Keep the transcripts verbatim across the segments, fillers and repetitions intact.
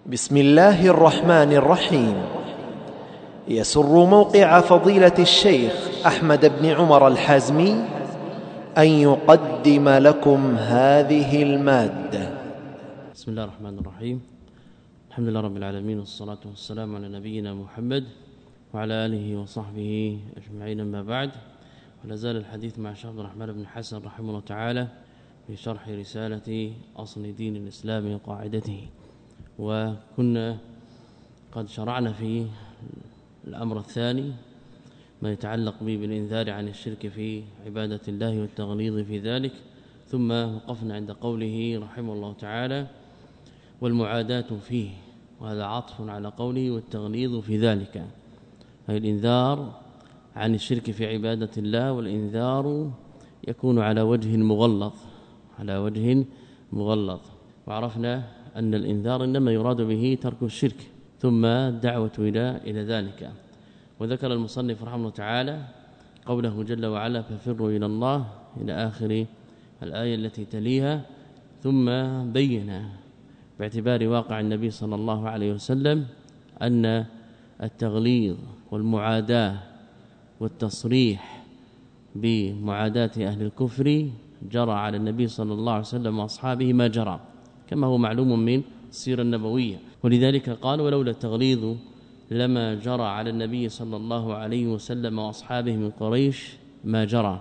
بسم الله الرحمن الرحيم. يسر موقع فضيلة الشيخ أحمد بن عمر الحازمي أن يقدم لكم هذه المادة. بسم الله الرحمن الرحيم. الحمد لله رب العالمين، والصلاة والسلام على نبينا محمد وعلى آله وصحبه أجمعين، أما بعد. ولا زال الحديث مع الشيخ عبد الرحمن بن حسن رحمه الله تعالى في شرح رسالة أصل دين الإسلام وقاعدته، وكنا قد شرعنا في الأمر الثاني ما يتعلق به بالإنذار عن الشرك في عبادة الله والتغليظ في ذلك، ثم وقفنا عند قوله رحمه الله تعالى والمعاداة فيه، وهذا عطف على قوله والتغليظ في ذلك، أي الإنذار عن الشرك في عبادة الله، والإنذار يكون على وجه مغلظ على وجه مغلظ وعرفنا أن الإنذار إنما يراد به ترك الشرك ثم الدعوة إلى إلى ذلك. وذكر المصنف رحمه الله تعالى قوله جل وعلا ففروا إلى الله إلى آخر الآية التي تليها، ثم بين باعتبار واقع النبي صلى الله عليه وسلم أن التغليظ والمعاداة والتصريح بمعاداة أهل الكفر جرى على النبي صلى الله عليه وسلم وأصحابه ما جرى، كما هو معلوم من السيرة النبوية. ولذلك قال ولولا التغليظ لما جرى على النبي صلى الله عليه وسلم وأصحابه من قريش ما جرى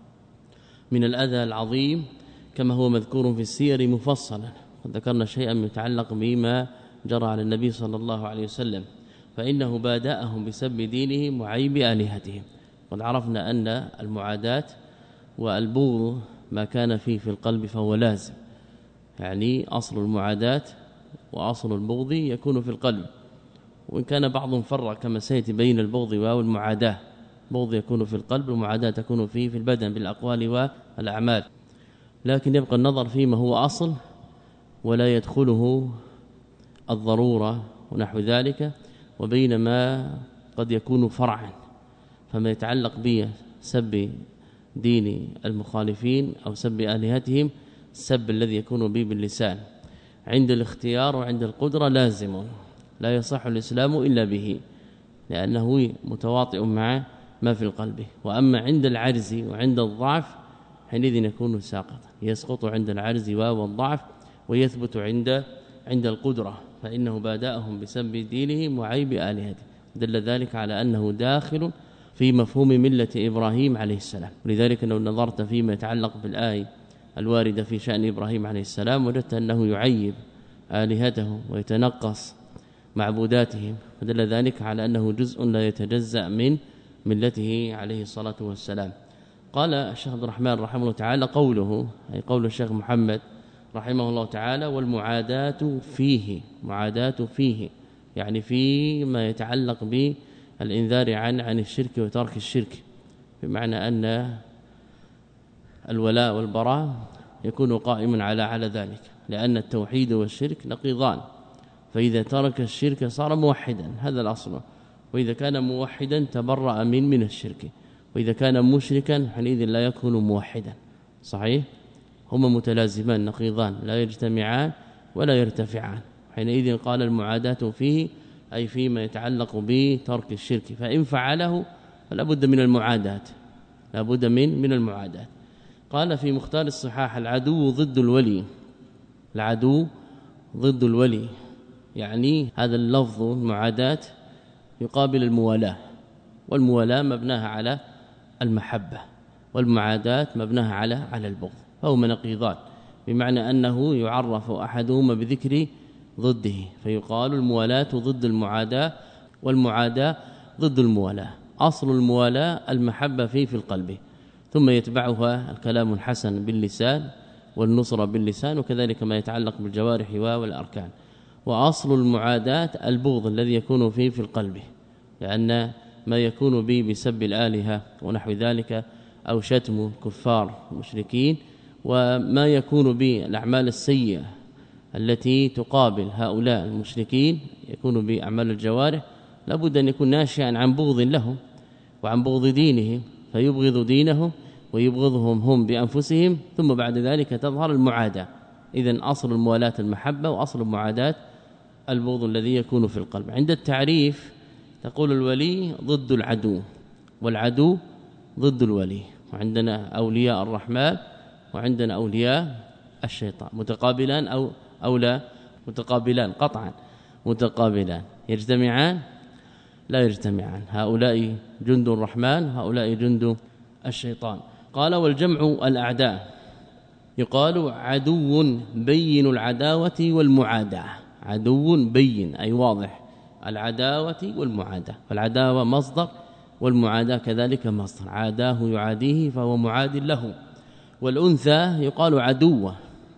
من الأذى العظيم، كما هو مذكور في السير مفصلا. قد ذكرنا شيئا يتعلق بما جرى على النبي صلى الله عليه وسلم، فإنه بادأهم بسب دينهم وعيب آلهتهم. قد عرفنا أن المعاداة والبغض ما كان فيه في القلب فهو لازم، يعني أصل المعاداة وأصل البغض يكون في القلب، وإن كان بعضهم فرق كما سيأتي بين البغض والمعاداة. البغض يكون في القلب والمعاداة تكون فيه في البدن بالأقوال والأعمال، لكن يبقى النظر فيما هو أصل ولا يدخله الضرورة ونحو ذلك، وبينما قد يكون فرعا، فما يتعلق بسب دين المخالفين أو سب آلهتهم السب الذي يكون به باللسان عند الاختيار وعند القدرة لازم، لا يصح الإسلام إلا به، لأنه متواطئ مع ما في القلب. وأما عند العجز وعند الضعف حينئذ يكون ساقطا، يسقط عند العجز والضعف ويثبت عند عند القدرة، فإنه بادأهم بسب دينهم وعيب آلهتهم. دل ذلك على أنه داخل في مفهوم ملة إبراهيم عليه السلام. ولذلك لو نظرت فيما يتعلق بالآية الواردة في شأن إبراهيم عليه السلام وجدت أنه يعيب آلهته ويتنقص معبوداتهم، فدل ذلك على أنه جزء لا يتجزأ من ملته عليه الصلاة والسلام. قال الشيخ عبد الرحمن رحمه الله تعالى قوله، أي قول الشيخ محمد رحمه الله تعالى والمعاداة فيه، معاداة فيه يعني فيما يتعلق بالإنذار عن عن الشرك وترك الشرك، بمعنى أن الولاء والبراء يكون قائما على على ذلك، لأن التوحيد والشرك نقيضان، فإذا ترك الشرك صار موحدا، هذا الأصل، وإذا كان موحدا تبرأ من من الشرك، وإذا كان مشركا حينئذ لا يكون موحدا. صحيح، هما متلازمان نقيضان لا يجتمعان ولا يرتفعان. حينئذ قال المعاداة فيه أي فيما يتعلق بترك الشرك، فإن فعله فلا بد من المعاداة، لا بد من من المعاداة. قال في مختار الصحاح العدو ضد الولي، العدو ضد الولي، يعني هذا اللفظ المعاداة يقابل الموالاة، والموالاة مبناها على المحبة، والمعاداة مبناها على على البغض، فهما نقيضان، بمعنى أنه يعرف أحدهما بذكر ضده، فيقال الموالاة ضد المعاداة والمعاداة ضد الموالاة. أصل الموالاة المحبة فيه في القلب، ثم يتبعها الكلام الحسن باللسان والنصرة باللسان، وكذلك ما يتعلق بالجوارح والأركان. وأصل المعاداة البغض الذي يكون فيه في القلب، لأن ما يكون به بسب الآلهة ونحو ذلك أو شتم كفار مشركين، وما يكون به الأعمال السيئة التي تقابل هؤلاء المشركين يكون بأعمال الجوارح، لابد أن يكون ناشئا عن بغض لهم وعن بغض دينهم، فيبغض دينهم ويبغضهم هم بأنفسهم، ثم بعد ذلك تظهر المعاداة. إذن أصل الموالاة المحبة، وأصل المعاداة البغض الذي يكون في القلب. عند التعريف تقول الولي ضد العدو والعدو ضد الولي، وعندنا أولياء الرحمن وعندنا أولياء الشيطان متقابلان أو أو لا متقابلان قطعا متقابلان، يجتمعان لا يجتمعان، هؤلاء جند الرحمن هؤلاء جند الشيطان. قال والجمع الأعداء يقال عدو بين العداوة والمعاداة، عدو بين أي واضح العداوة والمعاداة، فالعداوة مصدر والمعاداة كذلك مصدر، عاداه يعاديه فهو معاد له. والأنثى يقال عدوة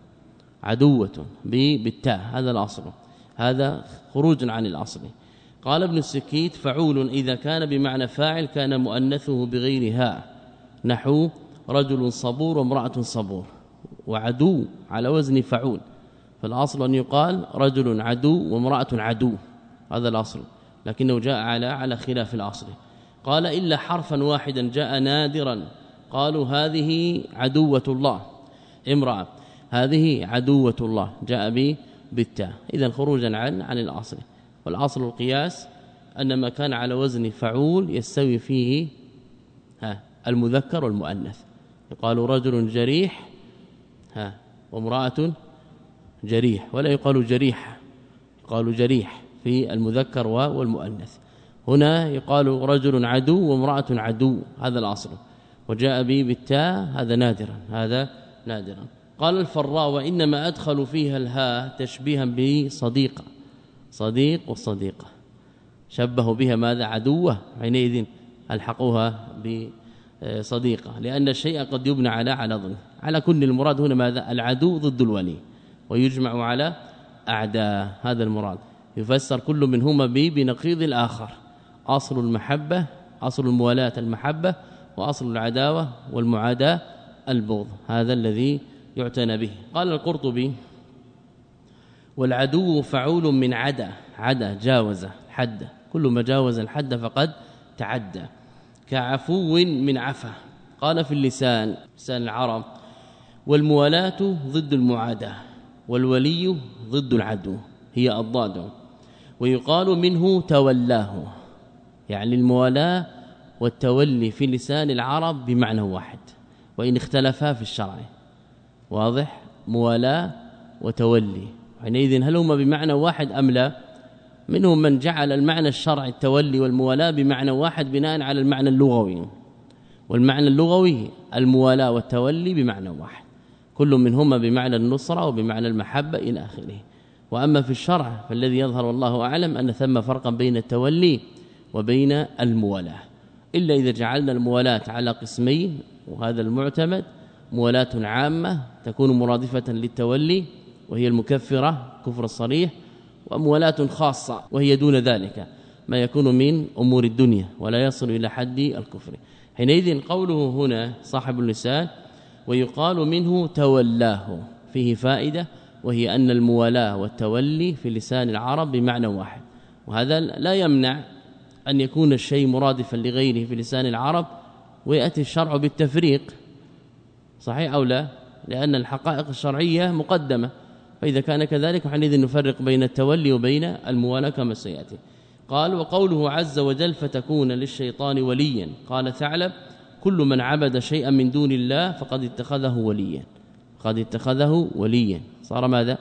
عدوة بالتاء، هذا الأصل، هذا خروج عن الأصل. قال ابن السكيت فعول إذا كان بمعنى فاعل كان مؤنثه بغير هاء، نحو رجل صبور وامرأة صبور، وعدو على وزن فعول، فالأصل أن يقال رجل عدو وامرأة عدو، هذا الأصل، لكنه جاء على على خلاف الأصل. قال إلا حرفا واحدا جاء نادرا، قالوا هذه عدوة الله امرأة، هذه عدوة الله جاء به بالتاء، إذا خروجا عن عن الأصل. والأصل القياس أن ما كان على وزن فعول يستوي فيه ها المذكر والمؤنث، يقال رجل جريح ها وامرأة جريح، ولا يقال جريح، يقال جريح في المذكر والمؤنث. هنا يقال رجل عدو وامرأة عدو، هذا الأصل، وجاء به بالتاء، هذا نادرا هذا نادرا. قال الفراء وإنما أدخل فيها الهاء تشبيها بصديقة، صديق والصديقة شبهوا بها ماذا عدوة، حينئذ الحقوها بصديقة، لأن الشيء قد يبنى على على ضد. على كل المراد هنا ماذا العدو ضد الولي، ويجمع على أعداء، هذا المراد، يفسر كل منهما به بنقيض الآخر، أصل المحبة أصل الموالاة المحبة، وأصل العداوة والمعاداة البغض، هذا الذي يعتنى به. قال القرطبي والعدو فعول من عدا، عدا جاوز حد، كل ما جاوز الحد فقد تعدى، كعفو من عفا. قال في اللسان لسان العرب والموالاة ضد المعاداة والولي ضد العدو، هي الضاد، ويقال منه تولاه، يعني الموالاة والتولي في لسان العرب بمعنى واحد، وإن اختلفا في الشرع، واضح، موالاة وتولي، حينئذ هل هما بمعنى واحد أم لا؟ منهم من جعل المعنى الشرعي التولي والموالاة بمعنى واحد بناء على المعنى اللغوي، والمعنى اللغوي الموالاة والتولي بمعنى واحد، كل منهما بمعنى النصرة وبمعنى المحبة إلى آخره. وأما في الشرع فالذي يظهر والله أعلم أن ثم فرقا بين التولي وبين الموالاة، إلا إذا جعلنا الموالاة على قسمين، وهذا المعتمد، موالاة عامة تكون مرادفة للتولي وهي المكفرة كفر الصريح، وموالاة خاصة وهي دون ذلك ما يكون من أمور الدنيا ولا يصل إلى حد الكفر. حينئذ قوله هنا صاحب اللسان ويقال منه تولاه فيه فائدة، وهي أن الموالاة والتولي في لسان العرب بمعنى واحد، وهذا لا يمنع أن يكون الشيء مرادفا لغيره في لسان العرب ويأتي الشرع بالتفريق، صحيح أو لا؟ لأن الحقائق الشرعية مقدمة، فإذا كان كذلك حينئذ نفرق بين التولي وبين الموالاة كما سيأتي. قال وقوله عز وجل فتكون للشيطان وليا، قال ثعلب كل من عبد شيئا من دون الله فقد اتخذه وليا، قد اتخذه وليا، صار ماذا؟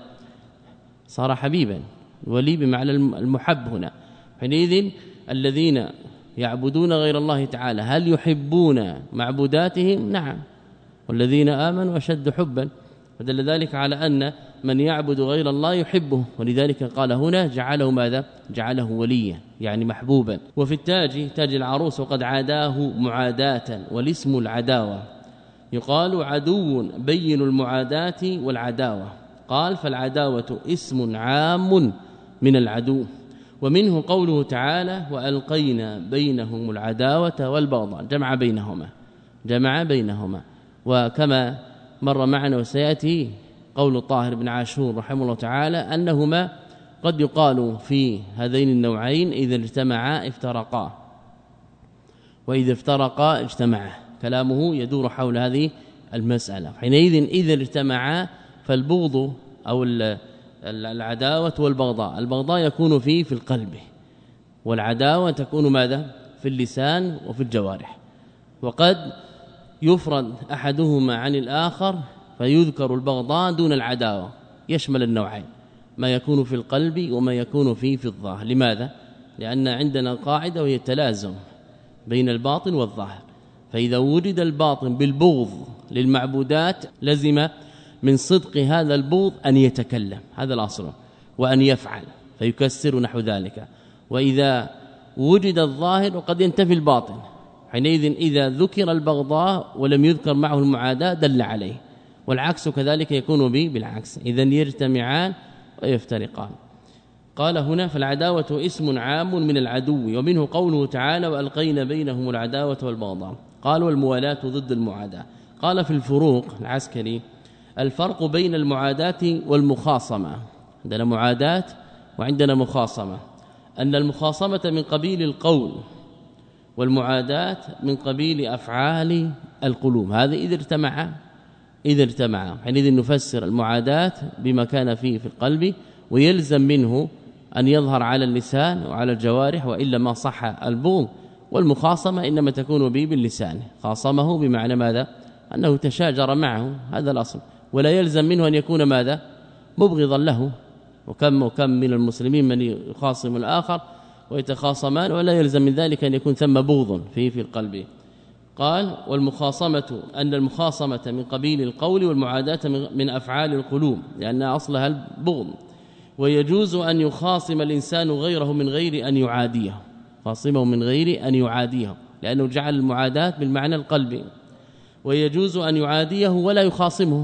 صار حبيبا، ولي بمعنى المحب هنا. حينئذ الذين يعبدون غير الله تعالى هل يحبون معبوداتهم؟ نعم، والذين آمنوا أشد حبا، فدل ذلك على أن من يعبد غير الله يحبه، ولذلك قال هنا جعله ماذا؟ جعله وليا، يعني محبوبا. وفي التاج تاج العروس وقد عاداه معاداة، والاسم العداوة، يقال عدو بين المعاداة والعداوة. قال فالعداوة اسم عام من العدو، ومنه قوله تعالى وألقينا بينهم العداوة والبغضاء، جمع بينهما، جمع بينهما. وكما مر معنا وسيأتي قول طاهر بن عاشور رحمه الله تعالى أنهما قد يقال في هذين النوعين إذا اجتمعا افترقا، وإذا افترقا اجتمعا، كلامه يدور حول هذه المسألة. حينئذ إذا اجتمعا فالبغض أو العداوة والبغضاء. البغضاء يكون فيه في القلب، والعداوة تكون ماذا؟ في اللسان وفي الجوارح. وقد يفرد أحدهما عن الآخر فيذكر البغضاء دون العداوة، يشمل النوعين، ما يكون في القلب وما يكون فيه في الظاهر. لماذا؟ لأن عندنا قاعدة وهي التلازم بين الباطن والظاهر، فإذا وجد الباطن بالبغض للمعبودات لزم من صدق هذا البغض أن يتكلم، هذا الأصل، وأن يفعل فيكسر نحو ذلك. وإذا وجد الظاهر وقد ينتفي الباطن، حينئذ إذا ذكر البغضاء ولم يذكر معه المعاداة دل عليه، والعكس كذلك يكون به بالعكس، إذن يجتمعان ويفترقان. قال هنا فالعداوة اسم عام من العدو، ومنه قوله تعالى وألقينا بينهم العداوة والبغضاء. قال والموالاة ضد المعاداة. قال في الفروق العسكري الفرق بين المعاداة والمخاصمة، عندنا معاداة وعندنا مخاصمة، أن المخاصمة من قبيل القول والمعاداة من قبيل أفعال القلوب. هذا إذا ارتمع إذا ارتمع حينئذ نفسر المعاداة بما كان فيه في القلب، ويلزم منه أن يظهر على اللسان وعلى الجوارح، وإلا ما صح البغض. والمخاصمة إنما تكون به باللسان، خاصمه بمعنى ماذا؟ أنه تشاجر معه، هذا الأصل، ولا يلزم منه أن يكون ماذا؟ مبغضا له. وكم وكم من المسلمين من يخاصم الآخر ويتخاصمان ولا يلزم من ذلك أن يكون ثم بغض فيه في القلب. قال والمخاصمة أن المخاصمة من قبيل القول والمعاداة من أفعال القلوب، لأن أصلها البغض. ويجوز أن يخاصم الإنسان غيره من غير أن يعاديه، خاصمه من غير أن يعاديه، لأنه جعل المعاداة بالمعنى القلبي. ويجوز أن يعاديه ولا يخاصمه،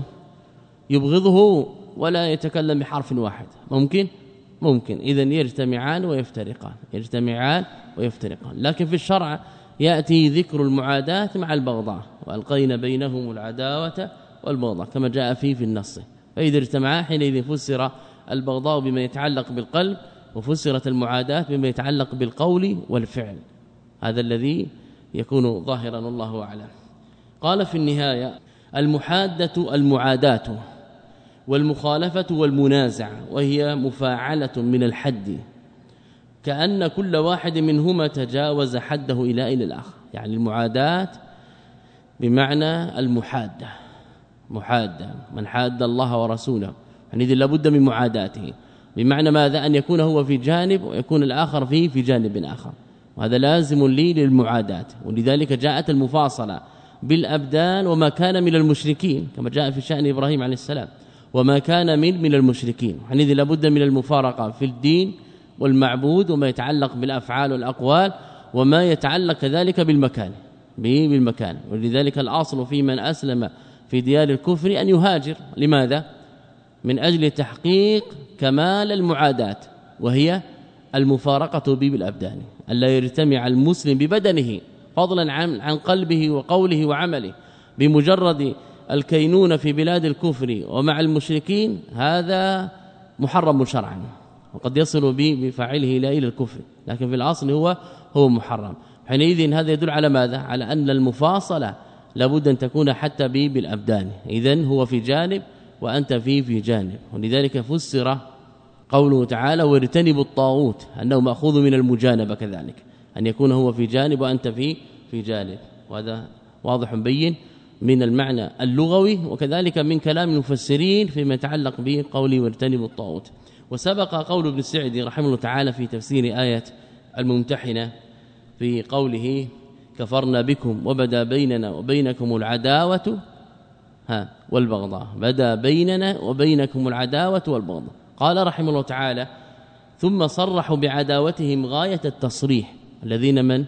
يبغضه ولا يتكلم بحرف واحد، ممكن ممكن إذن يجتمعان ويفترقان، يجتمعان ويفترقان. لكن في الشرع يأتي ذكر المعاداة مع البغضاء، وألقينا بينهم العداوة والبغضاء كما جاء فيه في النص. فإذا اجتمعا حينئذ فسر البغضاء بما يتعلق بالقلب، وفسرت المعاداة بما يتعلق بالقول والفعل، هذا الذي يكون ظاهرا والله أعلم. قال في النهاية المحادة المعاداة والمخالفة والمنازع، وهي مفاعلة من الحد، كأن كل واحد منهما تجاوز حده إلى إلى الآخر. يعني المعاداة بمعنى المحادة، محادة من حاد الله ورسوله، يعني إذن لابد من معاداته، بمعنى ماذا؟ أن يكون هو في جانب ويكون الآخر فيه في جانب آخر، وهذا لازم لي للمعاداة. ولذلك جاءت المفاصلة بالأبدان وما كان من المشركين، كما جاء في شأن إبراهيم عليه السلام، وما كان من من المشركين، يعني إذن لابد من المفارقة في الدين والمعبود، وما يتعلق بالأفعال والأقوال، وما يتعلق كذلك بالمكان بالمكان. ولذلك الأصل في من أسلم في ديار الكفر أن يهاجر. لماذا؟ من أجل تحقيق كمال المعاداة، وهي المفارقة به بالأبدان، ألا يجتمع المسلم ببدنه فضلا عن عن قلبه وقوله وعمله، بمجرد الكينون في بلاد الكفر ومع المشركين، هذا محرم شرعا، وقد يصل به بفاعله الى الى الكفر، لكن في الاصل هو هو محرم. حينئذ هذا يدل على ماذا؟ على أن المفاصلة لابد ان تكون حتى به بالابدان، اذن هو في جانب وانت فيه في جانب. ولذلك فسر قوله تعالى وارتنبوا الطاغوت انه ماخوذ من المجانبه، كذلك ان يكون هو في جانب وانت في في جانب، وهذا واضح بين من المعنى اللغوي، وكذلك من كلام المفسرين فيما يتعلق به قولي وارتنبوا الطاغوت. وسبق قول ابن السعدي رحمه الله تعالى في تفسير آية الممتحنة في قوله كفرنا بكم وبدا بيننا وبينكم العداوة ها والبغضاء، بدا بيننا وبينكم العداوة والبغضاء. قال رحمه الله تعالى ثم صرحوا بعداوتهم غاية التصريح، الذين من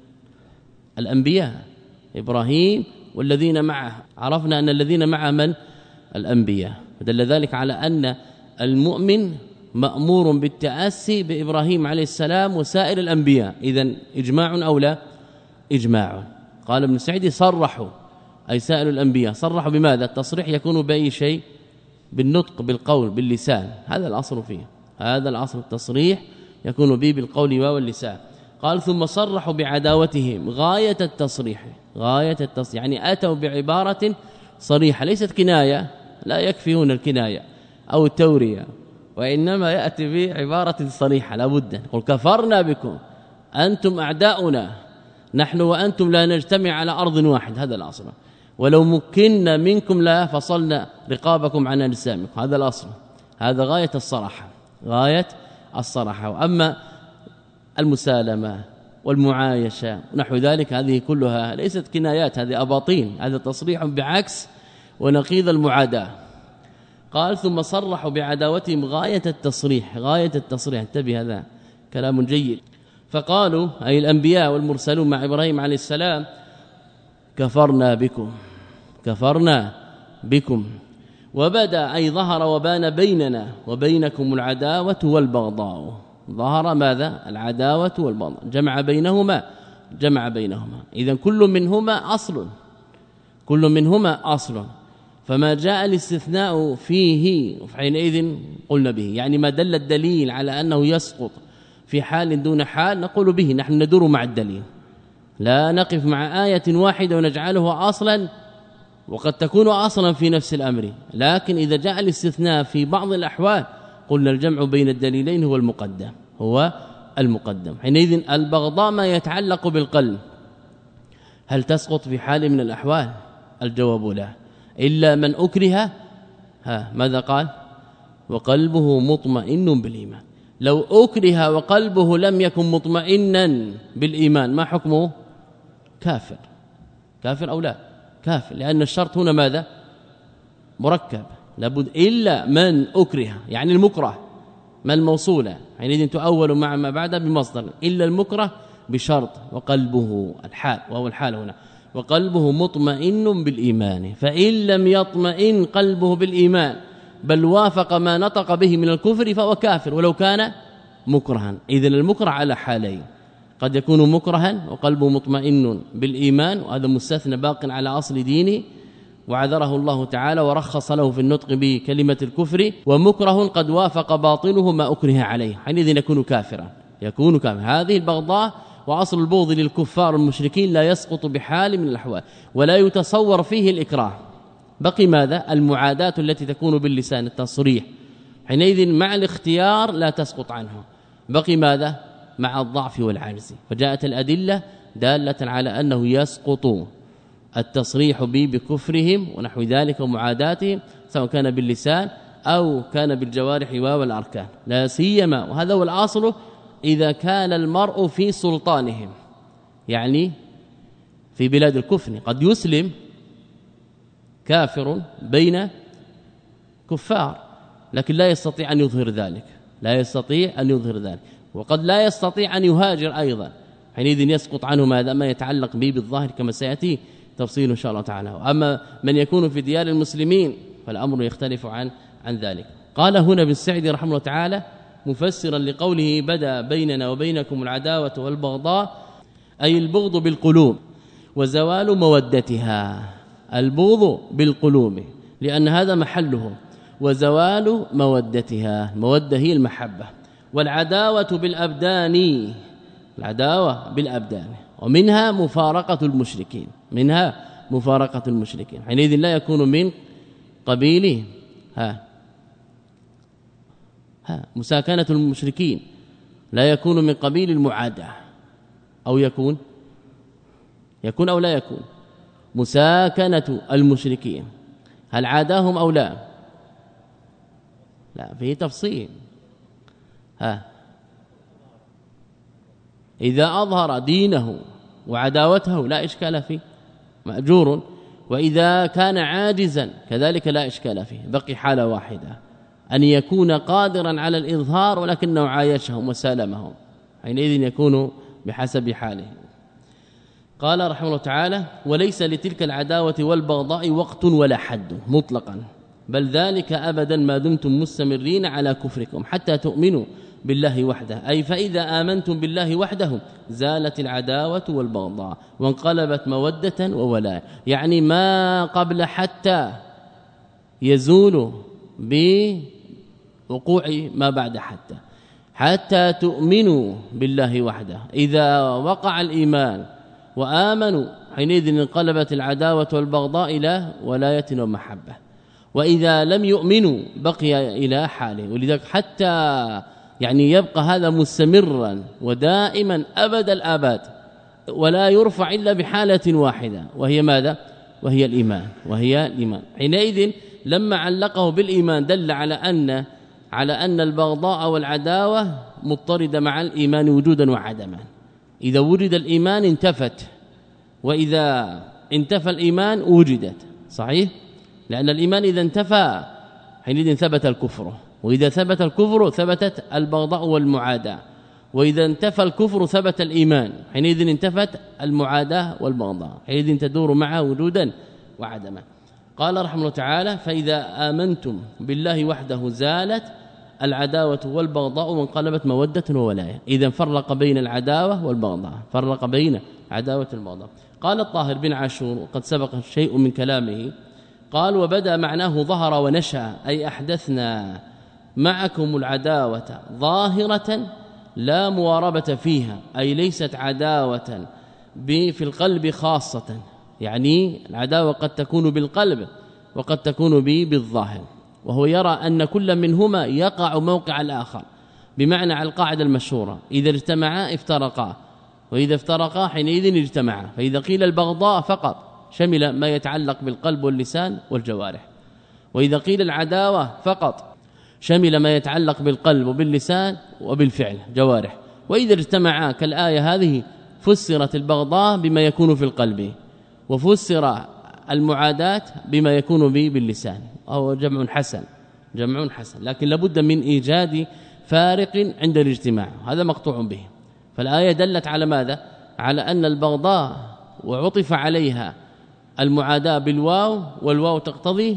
الأنبياء إبراهيم والذين معه، عرفنا أن الذين معه من الأنبياء، دل ذلك على أن المؤمن مأمور بالتأسي بإبراهيم عليه السلام وسائر الأنبياء. إذن إجماع أو لا؟ إجماع. قال ابن سعيد صرحوا أي سائر الأنبياء، صرحوا بماذا؟ التصريح يكون بأي شيء؟ بالنطق بالقول باللسان، هذا الأصل فيه، هذا الأصل التصريح يكون به بالقول واللسان. قال ثم صرحوا بعداوتهم غاية التصريح، غاية التصريح يعني أتوا بعبارة صريحة ليست كناية، لا يكفي هنا الكناية أو التورية، وإنما يأتي بعبارة صريحة لا بد قل كفرنا بكم أنتم أعداؤنا نحن وأنتم لا نجتمع على أرض واحد هذا الأصل ولو مكنا منكم لا فصلنا رقابكم عن أجسامكم هذا الأصل هذا غاية الصراحة غاية الصراحة وأما المسالمة والمعايشة ونحو ذلك هذه كلها ليست كنايات هذه أباطيل هذا تصريح بعكس ونقيض المعاداة قال ثم صرحوا بعداوتهم غاية التصريح غاية التصريح انتبه هذا كلام جيد فقالوا أي الأنبياء والمرسلون مع إبراهيم عليه السلام كفرنا بكم كفرنا بكم وبدا أي ظهر وبان بيننا وبينكم العداوة والبغضاء ظهر ماذا العداوة والبغضاء جمع بينهما جمع بينهما إذن كل منهما أصل كل منهما أصل فما جاء الاستثناء فيه حينئذ قلنا به يعني ما دل الدليل على أنه يسقط في حال دون حال نقول به نحن ندور مع الدليل لا نقف مع آية واحدة ونجعله أصلا وقد تكون أصلا في نفس الأمر لكن إذا جاء الاستثناء في بعض الأحوال قلنا الجمع بين الدليلين هو المقدم هو المقدم حينئذ البغضاء ما يتعلق بالقلب هل تسقط في حال من الأحوال الجواب لا إلا من أكره ها ماذا قال وقلبه مطمئن بالإيمان لو أكره وقلبه لم يكن مطمئنا بالإيمان ما حكمه كافر كافر أو لا كافر لأن الشرط هنا ماذا مركب لابد إلا من أكره يعني المكره ما الموصولة حينئذ تؤول مع ما بعد بمصدر إلا المكره بشرط وقلبه الحال وهو الحال هنا وقلبه مطمئن بالإيمان فإن لم يطمئن قلبه بالإيمان بل وافق ما نطق به من الكفر فهو كافر ولو كان مكرها إذن المكره على حالين قد يكون مكرها وقلبه مطمئن بالإيمان وهذا مستثنى باق على أصل دينه وعذره الله تعالى ورخص له في النطق بكلمة الكفر ومكره قد وافق باطنه ما أكره عليه حينئذ يكون كافرا يكون كافرا هذه البغضاء وأصل البغض للكفار المشركين لا يسقط بحال من الأحوال ولا يتصور فيه الإكراه بقي ماذا المعاداة التي تكون باللسان التصريح حينئذ مع الاختيار لا تسقط عنه بقي ماذا مع الضعف والعجز فجاءت الأدلة دالة على أنه يسقط التصريح به بكفرهم ونحو ذلك ومعاداتهم سواء كان باللسان أو كان بالجوارح والأركان لا سيما وهذا هو الأصل إذا كان المرء في سلطانهم يعني في بلاد الكفر قد يسلم كافر بين كفار لكن لا يستطيع أن يظهر ذلك لا يستطيع أن يظهر ذلك وقد لا يستطيع أن يهاجر أيضا حينئذ يسقط عنه ماذا ما يتعلق به بالظاهر كما سيأتي تفصيل إن شاء الله تعالى أما من يكون في ديار المسلمين فالأمر يختلف عن عن ذلك قال هنا ابن السعدي رحمه الله تعالى مفسرا لقوله بدا بيننا وبينكم العداوة والبغضاء أي البغض بالقلوب وزوال مودتها البغض بالقلوب لأن هذا محله وزوال مودتها المودة هي المحبة والعداوة بالأبدان العداوة بالأبدان ومنها مفارقة المشركين منها مفارقة المشركين حينئذ لا يكون من قبيله ها ها مساكنة المشركين لا يكون من قبيل المعاداة أو يكون يكون أو لا يكون مساكنة المشركين هل عاداهم أو لا لا فيه تفصيل ها إذا أظهر دينه وعداوته لا إشكال فيه مأجور وإذا كان عاجزا كذلك لا إشكال فيه بقي حالة واحدة أن يكون قادرا على الإظهار ولكنه عايشهم وسالمهم حينئذ يكون بحسب حاله قال رحمه الله تعالى وليس لتلك العداوة والبغضاء وقت ولا حد مطلقا بل ذلك أبدا ما دمتم مستمرين على كفركم حتى تؤمنوا بالله وحده أي فإذا آمنتم بالله وحده زالت العداوة والبغضاء وانقلبت مودة وولاء يعني ما قبل حتى يزول بوقوع ما بعد حتى حتى تؤمنوا بالله وحده إذا وقع الإيمان وآمنوا حينئذ انقلبت العداوة والبغضاء إلى ولاية ومحبة وإذا لم يؤمنوا بقي إلى حاله. ولذلك حتى يعني يبقى هذا مستمرا ودائما أبد الآباد ولا يرفع إلا بحالة واحدة، وهي ماذا؟ وهي الإيمان وهي الإيمان. حينئذ لما علقه بالإيمان دل على أن على أن البغضاء والعداوة مضطردة مع الإيمان وجودا وعدما. إذا وجد الإيمان انتفت، وإذا انتفى الإيمان وجدت. صحيح؟ لأن الإيمان إذا انتفى حينئذ ثبت الكفر، وإذا ثبت الكفر ثبتت البغضاء والمعاداة، وإذا انتفى الكفر ثبت الإيمان حينئذ انتفت المعاداة والبغضاء، حينئذ تدور معها وجودا وعدما. قال رحمه الله تعالى: فإذا آمنتم بالله وحده زالت العداوة والبغضاء وانقلبت مودة وولاية. إذا فرق بين العداوة والبغضاء، فرق بين عداوة والبغضاء. قال الطاهر بن عاشور وقد سبق شيء من كلامه، قال: وبدأ معناه ظهر ونشأ، أي أحدثنا معكم العداوة ظاهرة لا مواربة فيها، أي ليست عداوة في القلب خاصة، يعني العداوة قد تكون بالقلب وقد تكون بالظاهر. وهو يرى أن كل منهما يقع موقع الآخر، بمعنى على القاعدة المشهورة: إذا اجتمعا افترقا، وإذا افترقا حينئذ اجتمعا. فإذا قيل البغضاء فقط شمل ما يتعلق بالقلب واللسان والجوارح، وإذا قيل العداوة فقط شمل ما يتعلق بالقلب وباللسان وبالفعل جوارح. وإذا اجتمعا كالآية هذه فسرت البغضاء بما يكون في القلب، وفسر المعاداة بما يكون به باللسان، أو جمع حسن جمع حسن لكن لابد من إيجاد فارق عند الاجتماع، هذا مقطوع به. فالآية دلت على ماذا؟ على أن البغضاء وعطف عليها المعاداة بالواو، والواو تقتضي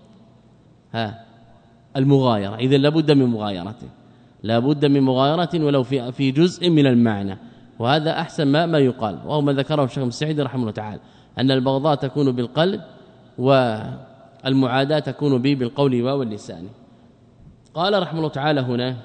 ها المغايرة، إذن لابد من مغايرة، لابد من مغايرة ولو في في جزء من المعنى. وهذا أحسن ما ما يقال، وهو ما ذكره الشيخ السعيدي رحمه الله تعالى، أن البغضاء تكون بالقلب والمعاداة تكون به بالقول واللسان. قال رحمه الله تعالى هنا: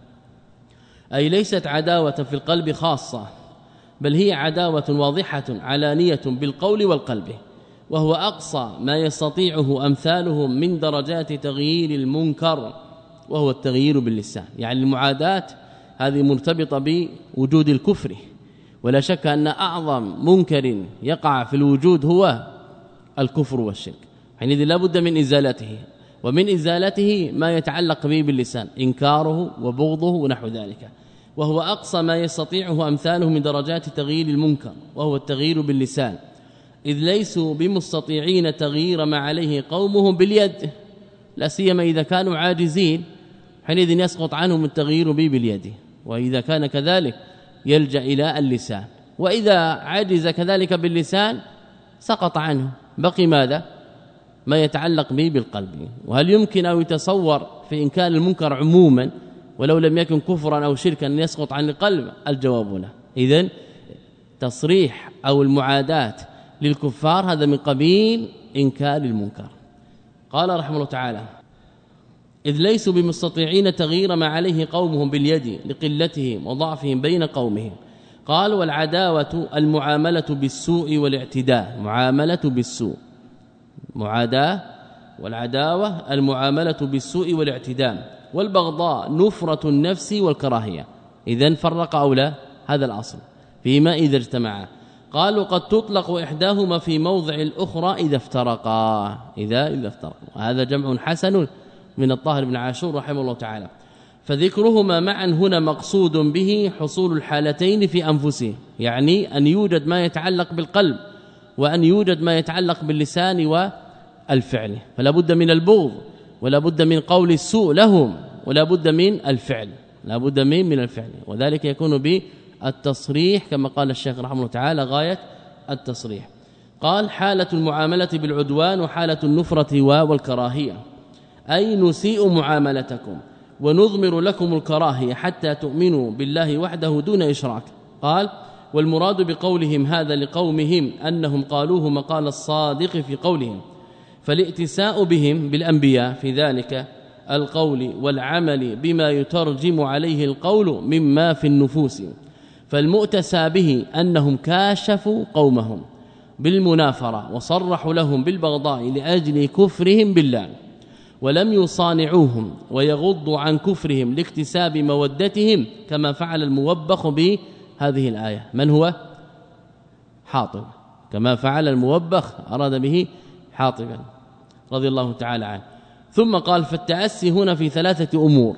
أي ليست عداوة في القلب خاصة، بل هي عداوة واضحة علانية بالقول والقلب، وهو أقصى ما يستطيعه أمثالهم من درجات تغيير المنكر، وهو التغيير باللسان. يعني المعاداة هذه مرتبطة بوجود الكفر، ولا شك أن أعظم منكر يقع في الوجود هو الكفر والشرك، حينئذ لا بد من إزالته، ومن إزالته ما يتعلق به باللسان، إنكاره وبغضه ونحو ذلك، وهو أقصى ما يستطيعه أمثاله من درجات تغيير المنكر، وهو التغيير باللسان، إذ ليسوا بمستطيعين تغيير ما عليه قومهم باليد، لا سيما إذا كانوا عاجزين حينئذ يسقط عنهم التغيير به باليد، وإذا كان كذلك يلجأ إلى اللسان، وإذا عجز كذلك باللسان سقط عنه، بقي ماذا؟ ما يتعلق به بالقلب. وهل يمكن أن يتصور في إنكار المنكر عموما ولو لم يكن كفرا أو شركا أن يسقط عن القلب؟ الجواب لا. إذن تصريح أو المعاداة للكفار هذا من قبيل إنكار المنكر. قال رحمه الله تعالى: إذ ليسوا بمستطيعين تغيير ما عليه قومهم باليد لقلتهم وضعفهم بين قومهم. قال: والعداوة المعاملة بالسوء والاعتداء، معاملة بالسوء معاداة، والعداوة المعاملة بالسوء والاعتداء، والبغضاء نفرة النفس والكراهية. إذن فرق أو لا؟ هذا الأصل فيما إذا اجتمعا. قالوا: قد تطلق إحداهما في موضع الأخرى إذا افترقا، إذا إذا افترقا. هذا جمع حسن من الطاهر بن عاشور رحمه الله تعالى. فذكرهما معا هنا مقصود به حصول الحالتين في أنفسه، يعني أن يوجد ما يتعلق بالقلب وأن يوجد ما يتعلق باللسان والفعل، فلا بد من البغض ولا بد من قول السوء لهم ولا بد من الفعل، لا بد من من الفعل، وذلك يكون بالتصريح كما قال الشيخ رحمه الله تعالى غاية التصريح. قال: حالة المعاملة بالعدوان وحالة النفرة والكراهية، أي نسيء معاملتكم ونضمر لكم الكراهية حتى تؤمنوا بالله وحده دون إشراك. قال: والمراد بقولهم هذا لقومهم أنهم قالوه مقال الصادق في قولهم، فالائتساء بهم بالأنبياء في ذلك القول والعمل بما يترجم عليه القول مما في النفوس، فالمؤتسى به أنهم كاشفوا قومهم بالمنافرة وصرحوا لهم بالبغضاء لأجل كفرهم بالله، ولم يصانعوهم ويغضوا عن كفرهم لاكتساب مودتهم كما فعل الموبخ بهذه الآية. من هو؟ حاطب، كما فعل الموبخ أراد به حاطبا رضي الله تعالى عنه. ثم قال فالتأسي هنا في ثلاثة أمور.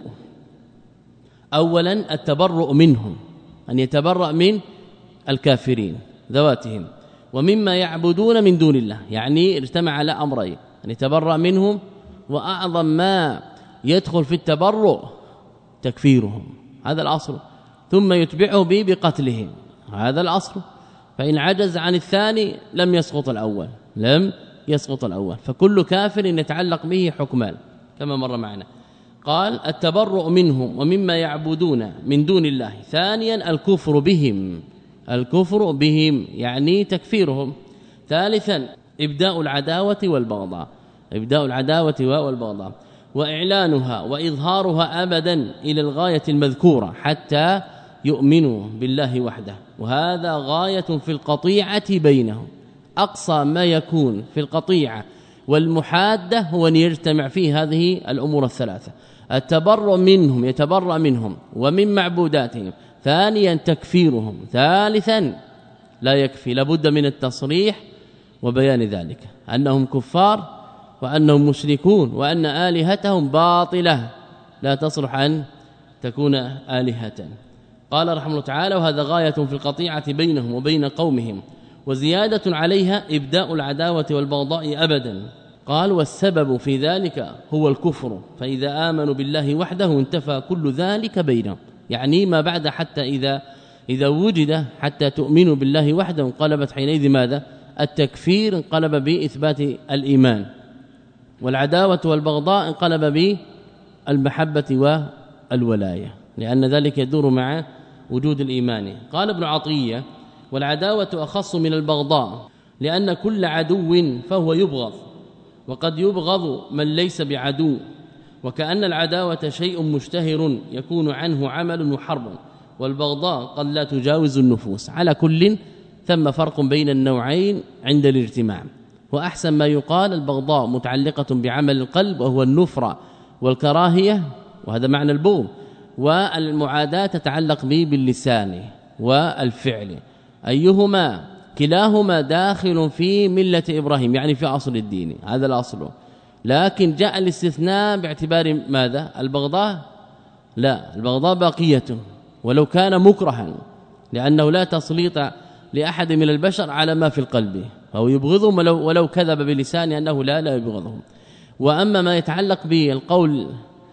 أولا التبرؤ منهم، أن يتبرأ من الكافرين ذواتهم ومما يعبدون من دون الله، يعني اجتمع على أمرين، أن يتبرأ منهم، وأعظم ما يدخل في التبرؤ تكفيرهم، هذا الأصل، ثم يتبعه به بقتلهم، هذا الأصل. فإن عجز عن الثاني لم يسقط الأول، لم يسقط الأول، فكل كافر يتعلق به حكمان كما مر معنا. قال التبرؤ منهم ومما يعبدون من دون الله. ثانيا الكفر بهم، الكفر بهم يعني تكفيرهم. ثالثا إبداء العداوة والبغضاء، إبداء العداوة والبغضاء وإعلانها وإظهارها أبدا إلى الغاية المذكورة حتى يؤمنوا بالله وحده، وهذا غاية في القطيعة بينهم. أقصى ما يكون في القطيعة والمحادة هو أن يجتمع فيه هذه الأمور الثلاثة: التبرؤ منهم، يتبرأ منهم ومن معبوداتهم. ثانيا تكفيرهم. ثالثا لا يكفي، لابد من التصريح وبيان ذلك أنهم كفار وأنهم مشركون وأن آلهتهم باطلة لا تصلح أن تكون آلهة. قال رحمه الله تعالى وهذا غاية في القطيعة بينهم وبين قومهم، وزيادة عليها إبداء العداوة والبغضاء أبدا. قال والسبب في ذلك هو الكفر، فإذا آمنوا بالله وحده انتفى كل ذلك بينهم، يعني ما بعد حتى إذا إذا وجد حتى تؤمنوا بالله وحده انقلبت حينئذ ماذا؟ التكفير انقلب بإثبات الإيمان، والعداوة والبغضاء انقلب بالمحبة والولاية، لأن ذلك يدور مع وجود الإيمان. قال ابن عطية والعداوة أخص من البغضاء، لأن كل عدو فهو يبغض، وقد يبغض من ليس بعدو، وكأن العداوة شيء مشتهر يكون عنه عمل وحرب، والبغضاء قد لا تجاوز النفوس. على كل ثم فرق بين النوعين عند الاجتماع، وأحسن ما يقال البغضاء متعلقة بعمل القلب وهو النفرة والكراهية، وهذا معنى البغض، والمعاداة تتعلق به باللسان والفعل، أيهما كلاهما داخل في ملة إبراهيم، يعني في أصل الدين، هذا الأصل. لكن جاء الاستثناء باعتبار ماذا؟ البغضاء لا، البغضاء باقية ولو كان مكرها، لأنه لا تسليط لأحد من البشر على ما في القلب، أو يبغضهم ولو, ولو كذب بلسانه أنه لا لا يبغضهم. وأما ما يتعلق بالقول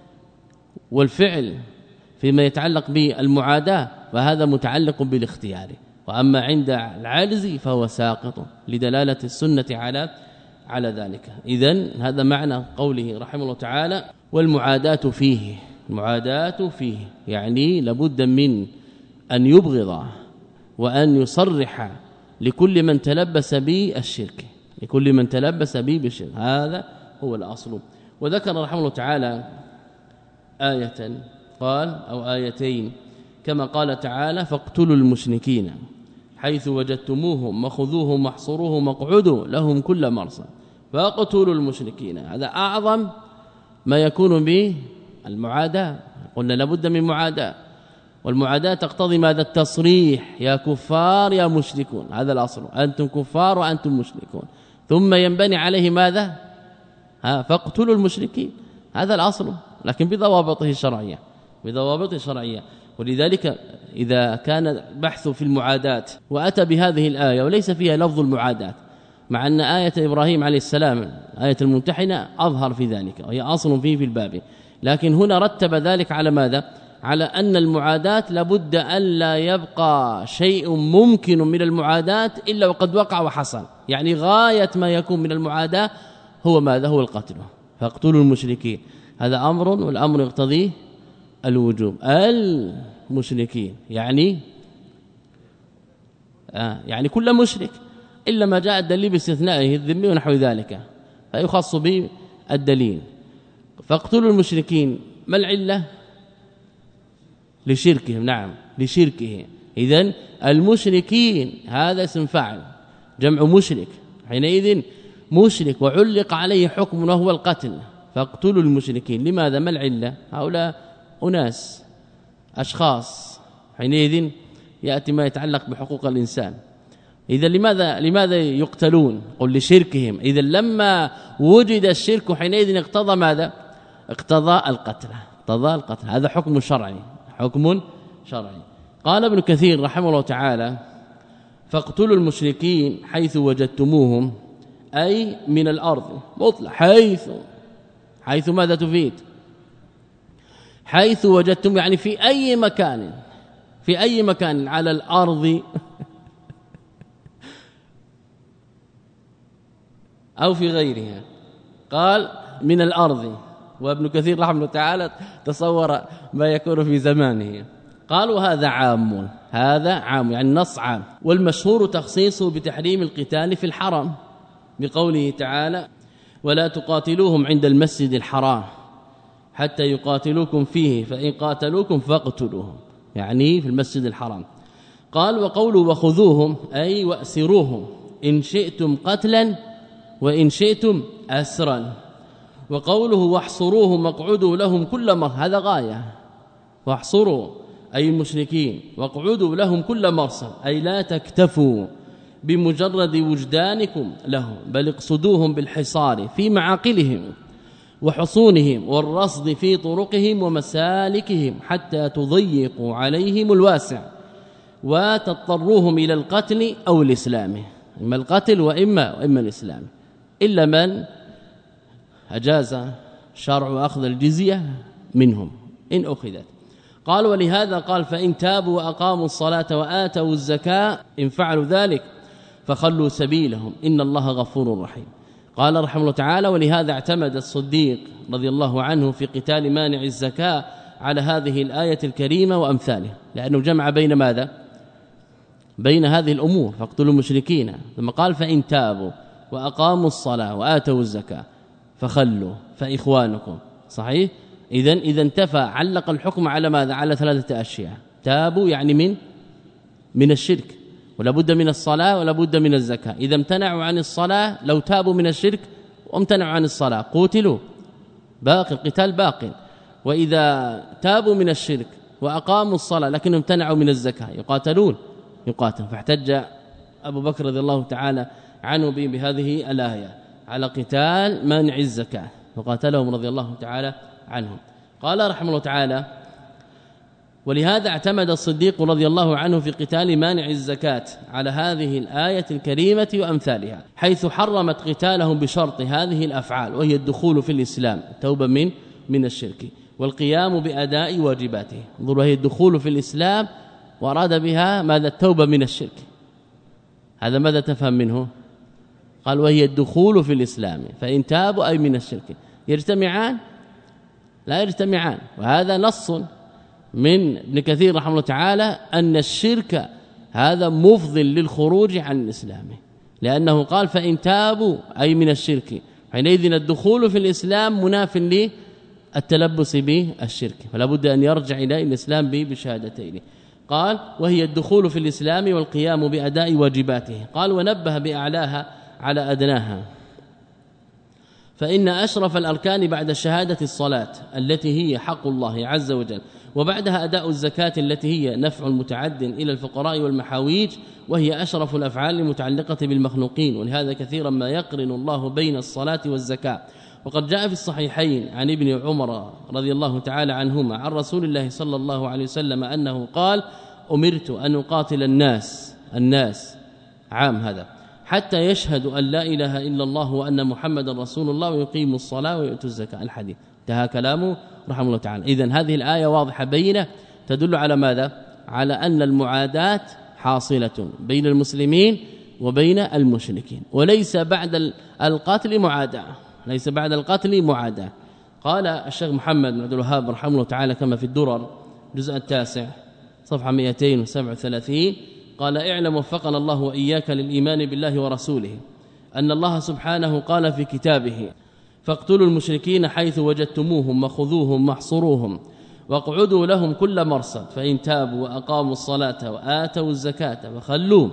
والفعل فيما يتعلق بالمعاداة فهذا متعلق بالاختيار، وأما عند العجز فهو ساقط لدلالة السنة على على ذلك. إذن هذا معنى قوله رحمه الله تعالى والمعاداة فيه، المعاداة فيه يعني لابد من أن يبغض وأن يصرح لكل من تلبس به الشرك، لكل من تلبس به بالشرك، هذا هو الأصل. وذكر رحمه الله تعالى آية قال أو آيتين كما قال تعالى فاقتلوا المشركين حيث وجدتموهم وخذوهم واحصروهم واقعدوا لهم كل مرصد. فاقتلوا المشركين، هذا أعظم ما يكون به المعاداة، قلنا لابد من معاداة، والمعاداة تقتضي ماذا؟ التصريح، يا كفار يا مشركون، هذا الأصل، أنتم كفار وأنتم مشركون، ثم ينبني عليه ماذا؟ ها فاقتلوا المشركين، هذا الأصل، لكن بضوابطه الشرعية، بضوابطه الشرعية. ولذلك إذا كان بحث في المعاداة وأتى بهذه الآية وليس فيها لفظ المعاداة، مع أن آية إبراهيم عليه السلام آية الممتحنة أظهر في ذلك وهي أصل فيه في الباب، لكن هنا رتب ذلك على ماذا؟ على أن المعاداة لابد أن لا يبقى شيء ممكن من المعاداة إلا وقد وقع وحصل، يعني غاية ما يكون من المعاداة هو ماذا؟ هو القتل. فاقتلوا المشركين، هذا أمر، والأمر يقتضيه الوجوب. المشركين يعني آه يعني كل مشرك إلا ما جاء الدليل باستثنائه الذمي ونحو ذلك فيخص به الدليل. فاقتلوا المشركين، ما العلة؟ لشركهم، نعم لشركه. إذن المشركين هذا اسم فاعل جمع مشرك، حينئذ مشرك وعلق عليه حكم وهو القتل، فاقتلوا المشركين. لماذا؟ ما العله؟ هؤلاء اناس اشخاص، حينئذ ياتي ما يتعلق بحقوق الانسان. اذا لماذا لماذا يقتلون؟ قل لشركهم. اذا لما وجد الشرك حينئذ اقتضى ماذا؟ اقتضى القتل، اقتضى القتل. هذا حكم شرعي، حكم شرعي. قال ابن كثير رحمه الله تعالى: فاقتلوا المشركين حيث وجدتموهم، أي من الأرض مطلق. حيث حيث ماذا تفيد؟ حيث وجدتم يعني في أي مكان، في أي مكان على الأرض أو في غيرها. قال من الأرض، وابن كثير رحمه الله تعالى تصور ما يكون في زمانه. قالوا هذا عام، هذا عام يعني نص عام. والمشهور تخصيصه بتحريم القتال في الحرم بقوله تعالى: ولا تقاتلوهم عند المسجد الحرام حتى يقاتلوكم فيه فإن قاتلوكم فاقتلوهم، يعني في المسجد الحرام. قال: وقولوا وخذوهم أي وأسروهم إن شئتم قتلا وإن شئتم أسرا. وقوله واحصروهم واقعدوا لهم كل مرة، هذا غاية. واحصروا أي المشركين واقعدوا لهم كل مرصد، أي لا تكتفوا بمجرد وجدانكم لهم، بل اقصدوهم بالحصار في معاقلهم وحصونهم والرصد في طرقهم ومسالكهم حتى تضيقوا عليهم الواسع وتضطروهم إلى القتل أو الإسلام، إما القتل وإما, وإما الإسلام، إلا من أجاز شرع أخذ الجزية منهم إن أخذت. قال: ولهذا قال: فإن تابوا وأقاموا الصلاة وآتوا الزكاة إن فعلوا ذلك فخلوا سبيلهم إن الله غفور رحيم. قال رحمه الله تعالى: ولهذا اعتمد الصديق رضي الله عنه في قتال مانع الزكاة على هذه الآية الكريمة وأمثالها، لأنه جمع بين ماذا؟ بين هذه الأمور، فاقتلوا المشركين، ثم قال: فإن تابوا وأقاموا الصلاة وآتوا الزكاة فخلوا فإخوانكم. صحيح؟ إذن إذا انتفى، علق الحكم على ماذا؟ على ثلاثة أشياء. تابوا يعني من من الشرك، ولا بد من الصلاة ولا بد من الزكاة. إذا امتنعوا عن الصلاة، لو تابوا من الشرك وامتنعوا عن الصلاة قوتلوا، باقي القتال باقي. وإذا تابوا من الشرك وأقاموا الصلاة لكن امتنعوا من الزكاة يقاتلون يقاتل. فاحتج أبو بكر رضي الله تعالى عنه بهذه الآية على قتال مانع الزكاة، وقاتلهم رضي الله تعالى عنهم. قال رحمه الله تعالى: ولهذا اعتمد الصديق رضي الله عنه في قتال مانع الزكاة على هذه الآية الكريمة وأمثالها، حيث حرمت قتالهم بشرط هذه الأفعال، وهي الدخول في الإسلام، توبة من من الشرك، والقيام بأداء واجباته. انظروا، هي الدخول في الإسلام وأراد بها ماذا؟ التوبة من الشرك. هذا ماذا تفهم منه؟ قال: وهي الدخول في الإسلام، فإن تابوا أي من الشرك. يجتمعان؟ لا يجتمعان. وهذا نص من ابن كثير رحمه الله تعالى أن الشرك هذا مفضل للخروج عن الإسلام، لأنه قال: فإن تابوا أي من الشرك، حينئذ الدخول في الإسلام مناف للتلبس بالشرك، فلا بد أن يرجع إلى الإسلام بشهادتين. قال: وهي الدخول في الإسلام والقيام بأداء واجباته. قال: ونبه بأعلاها على أدناها، فإن أشرف الأركان بعد الشهادة الصلاة التي هي حق الله عز وجل، وبعدها أداء الزكاة التي هي نفع متعد إلى الفقراء والمحاويج، وهي أشرف الأفعال المتعلقة بالمخلوقين. ولهذا كثيرا ما يقرن الله بين الصلاة والزكاة. وقد جاء في الصحيحين عن ابن عمر رضي الله تعالى عنهما عن رسول الله صلى الله عليه وسلم أنه قال: أمرت أن أقاتل الناس الناس عام هذا حتى يشهدوا أن لا إله إلا الله وأن محمد رسول الله ويقيموا الصلاة ويؤتوا الزكاة. الحديث انتهى كلامه رحمه الله تعالى. إذن هذه الآية واضحة بينة تدل على ماذا؟ على أن المعاداة حاصلة بين المسلمين وبين المشركين، وليس بعد القتل معاداة، ليس بعد القتل معاداة. قال الشيخ محمد بن عبد الوهاب رحمه الله تعالى كما في الدرر الجزء التاسع صفحة مئتين وسبعة وثلاثين، قال: اعلم وفقنا الله وإياك للإيمان بالله ورسوله أن الله سبحانه قال في كتابه: فاقتلوا المشركين حيث وجدتموهم وخذوهم واحصروهم واقعدوا لهم كل مرصد فإن تابوا وأقاموا الصلاة وآتوا الزكاة فخلوا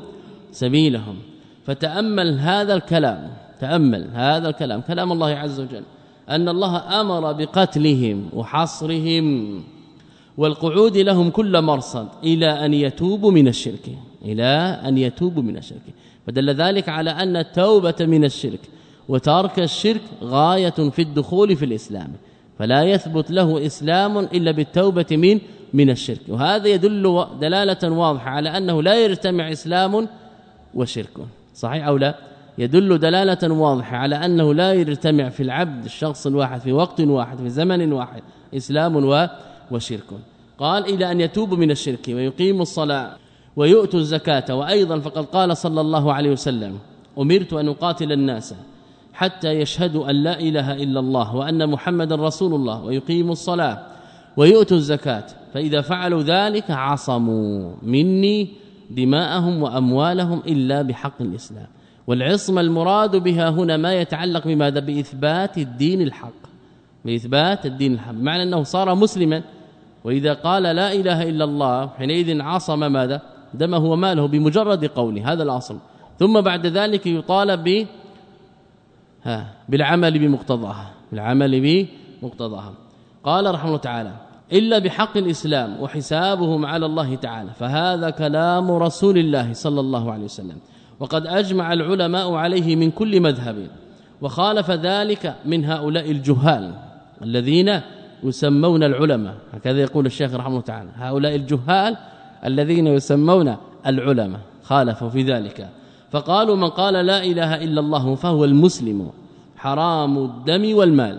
سبيلهم. فتأمل هذا الكلام، تأمل هذا الكلام، كلام الله عز وجل، أن الله أمر بقتلهم وحصرهم والقعود لهم كل مرصد إلى أن يتوبوا من الشرك إلى أن يتوبوا من الشرك. فدل ذلك على أن التوبة من الشرك وترك الشرك غاية في الدخول في الإسلام، فلا يثبت له إسلام إلا بالتوبة من من الشرك. وهذا يدل دلالة واضحة على أنه لا يجتمع إسلام وشرك، صحيح أو لا؟ يدل دلالة واضحة على أنه لا يجتمع في العبد الشخص الواحد في وقت واحد في زمن واحد إسلام وشرك. قال إلى أن يتوبوا من الشرك ويقيموا الصلاة ويؤتوا الزكاة. وأيضا فقد قال صلى الله عليه وسلم أمرت أن أقاتل الناس حتى يشهدوا أن لا إله إلا الله وأن محمد رسول الله ويقيموا الصلاة ويؤتوا الزكاة، فإذا فعلوا ذلك عصموا مني دماءهم وأموالهم إلا بحق الإسلام. والعصمة المراد بها هنا ما يتعلق بماذا؟ بإثبات الدين الحق، بإثبات الدين الحق، بمعنى أنه صار مسلما، وإذا قال لا إله إلا الله حينئذ عصم ماذا؟ دمه وماله بمجرد قوله، هذا الأصل. ثم بعد ذلك يطالب ب ها بالعمل بمقتضاها، بالعمل بمقتضاها. قال رحمه الله تعالى إلا بحق الإسلام وحسابهم على الله تعالى، فهذا كلام رسول الله صلى الله عليه وسلم، وقد أجمع العلماء عليه من كل مذهب، وخالف ذلك من هؤلاء الجهال الذين يسمون العلماء، هكذا يقول الشيخ رحمه الله تعالى، هؤلاء الجهال الذين يسمون العلماء خالفوا في ذلك، فقالوا من قال لا إله إلا الله فهو المسلم حرام الدم والمال.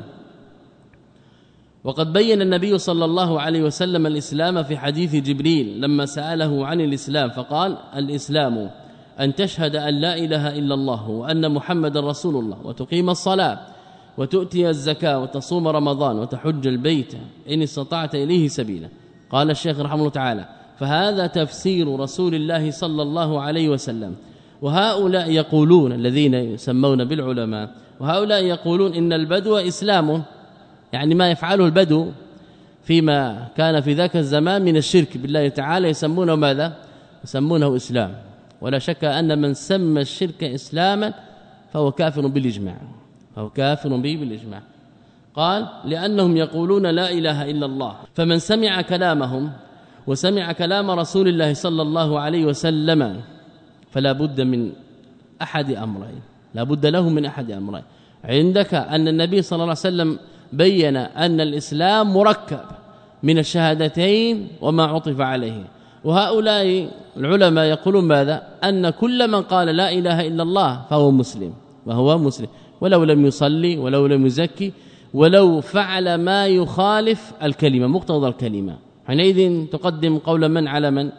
وقد بين النبي صلى الله عليه وسلم الإسلام في حديث جبريل لما سأله عن الإسلام، فقال الإسلام أن تشهد أن لا إله إلا الله وأن محمد رسول الله وتقيم الصلاة وتؤتي الزكاة وتصوم رمضان وتحج البيت إن استطعت إليه سبيلا. قال الشيخ رحمه الله تعالى فهذا تفسير رسول الله صلى الله عليه وسلم. وهؤلاء يقولون الذين يسمون بالعلماء، وهؤلاء يقولون إن البدو إسلام، يعني ما يفعله البدو فيما كان في ذاك الزمان من الشرك بالله تعالى يسمونه ماذا؟ يسمونه إسلام. ولا شك أن من سمى الشرك إسلاما فهو كافر بالإجماع، فهو كافر به بالإجماع. قال لأنهم يقولون لا إله إلا الله، فمن سمع كلامهم وسمع كلام رسول الله صلى الله عليه وسلم فلا بد من أحد أمرين، لا بد له من أحد أمرين. عندك أن النبي صلى الله عليه وسلم بين أن الإسلام مركب من الشهادتين وما عطف عليه، وهؤلاء العلماء يقولون ماذا؟ أن كل من قال لا إله إلا الله فهو مسلم، وهو مسلم ولو لم يصلي ولو لم يزكي ولو فعل ما يخالف الكلمة مقتضى الكلمة. حينئذ تقدم قول من على من؟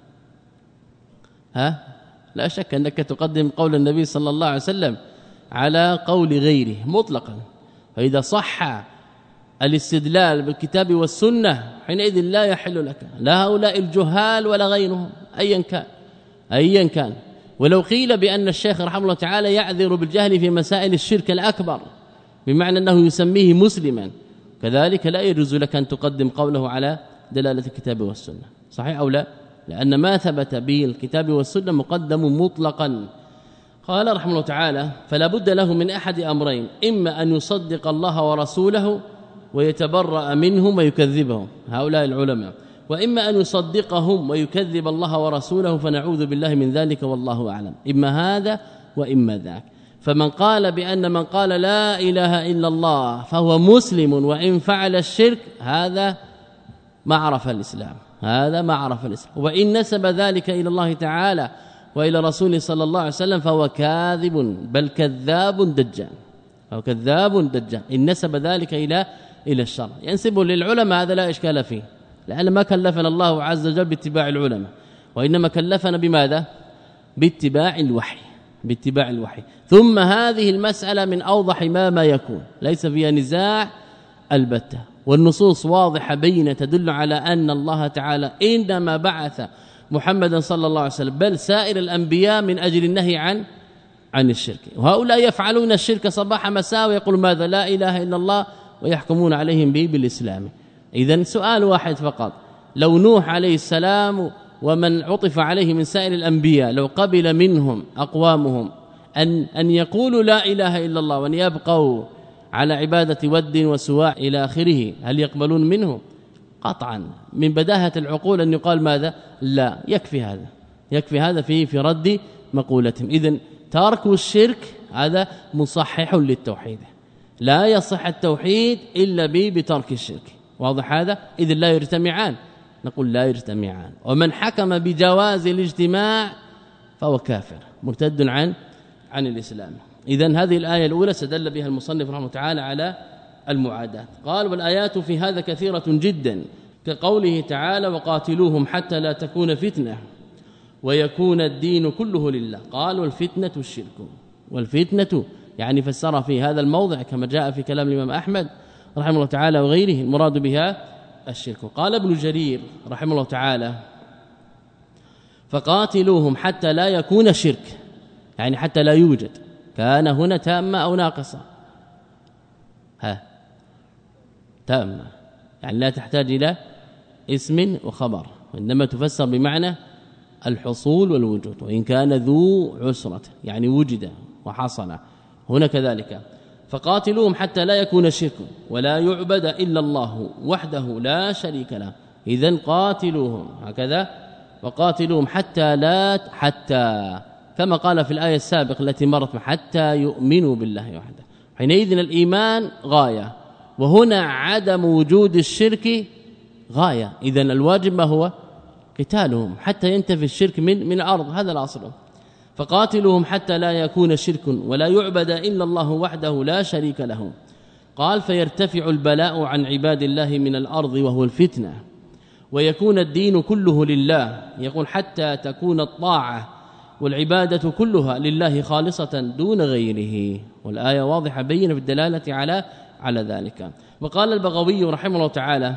ها؟ لا شك أنك تقدم قول النبي صلى الله عليه وسلم على قول غيره مطلقا. فإذا صح الاستدلال بالكتاب والسنة حينئذ لا يحل لك لا هؤلاء الجهال ولا غيرهم أيا كان أيا كان. ولو قيل بأن الشيخ رحمه الله تعالى يعذر بالجهل في مسائل الشرك الأكبر بمعنى أنه يسميه مسلما، كذلك لا يجوز لك أن تقدم قوله على دلالة الكتاب والسنة، صحيح أو لا؟ لأن ما ثبت به الكتاب والسنة مقدم مطلقا. قال رحمه الله تعالى فلا بد له من أحد أمرين، إما أن يصدق الله ورسوله ويتبرأ منهم ويكذبهم هؤلاء العلماء، وإما أن يصدقهم ويكذب الله ورسوله فنعوذ بالله من ذلك والله أعلم، إما هذا وإما ذاك. فمن قال بأن من قال لا إله إلا الله فهو مسلم وإن فعل الشرك هذا ما عرف الإسلام، هذا ما عرف الإسلام. وإن نسب ذلك إلى الله تعالى وإلى رسوله صلى الله عليه وسلم فهو كاذب بل كذاب دجال، فهو كذاب دجال إن نسب ذلك إلى إلى الشر. ينسبه للعلماء هذا لا إشكال فيه، لأن ما كلفنا الله عز وجل باتباع العلماء، وإنما كلفنا بماذا؟ باتباع الوحي، باتباع الوحي. ثم هذه المسألة من أوضح ما ما يكون، ليس فيها نزاع البتة، والنصوص واضحة بينة تدل على أن الله تعالى إنما بعث محمدا صلى الله عليه وسلم بل سائر الأنبياء من أجل النهي عن عن الشرك. وهؤلاء يفعلون الشرك صباح مساء ويقول ماذا؟ لا إله إلا الله، ويحكمون عليهم به بالإسلام. إذن سؤال واحد فقط، لو نوح عليه السلام ومن عطف عليه من سائر الأنبياء لو قبل منهم أقوامهم أن أن يقولوا لا إله إلا الله وأن يبقوا على عبادة ود وسواع إلى آخره، هل يقبلون منه؟ قطعا من بداهة العقول أن يقال ماذا؟ لا، يكفي هذا، يكفي هذا في في رد مقولتهم. إذن ترك الشرك هذا مصحح للتوحيد، لا يصح التوحيد إلا بترك الشرك، واضح هذا؟ إذن لا يجتمعان، نقول لا يجتمعان. ومن حكم بجواز الاجتماع فهو كافر مرتد عن عن الإسلام. إذن هذه الآية الأولى استدل بها المصنف رحمه الله تعالى على المعاداة. قال والآيات في هذا كثيرة جدا، كقوله تعالى وقاتلوهم حتى لا تكون فتنة ويكون الدين كله لله. قال والفتنة الشرك، والفتنة يعني فسر في هذا الموضع كما جاء في كلام الإمام أحمد رحمه الله تعالى وغيره المراد بها الشرك. قال ابن جرير رحمه الله تعالى فقاتلوهم حتى لا يكون شرك، يعني حتى لا يوجد، كان هنا تامة أو ناقصة؟ ها تامة، يعني لا تحتاج إلى اسم وخبر، وإنما تفسر بمعنى الحصول والوجود، وإن كان ذو عسرة يعني وجد وحصل هنا كذلك. فقاتلوهم حتى لا يكون شرك ولا يعبد إلا الله وحده لا شريك له. إذن قاتلوهم هكذا، وقاتلوهم حتى لا حتى كما قال في الآية السابقة التي مرت حتى يؤمنوا بالله وحده. حينئذ الإيمان غاية، وهنا عدم وجود الشرك غاية. إذن الواجب ما هو؟ قتالهم حتى ينتفي الشرك من من الأرض، هذا الأصل. فقاتلوهم حتى لا يكون شرك ولا يعبد إلا الله وحده لا شريك له. قال فيرتفع البلاء عن عباد الله من الأرض وهو الفتنة، ويكون الدين كله لله، يقول حتى تكون الطاعة والعبادة كلها لله خالصة دون غيره. والآية واضحة بينة بالدلالة على على ذلك. وقال البغوي رحمه الله تعالى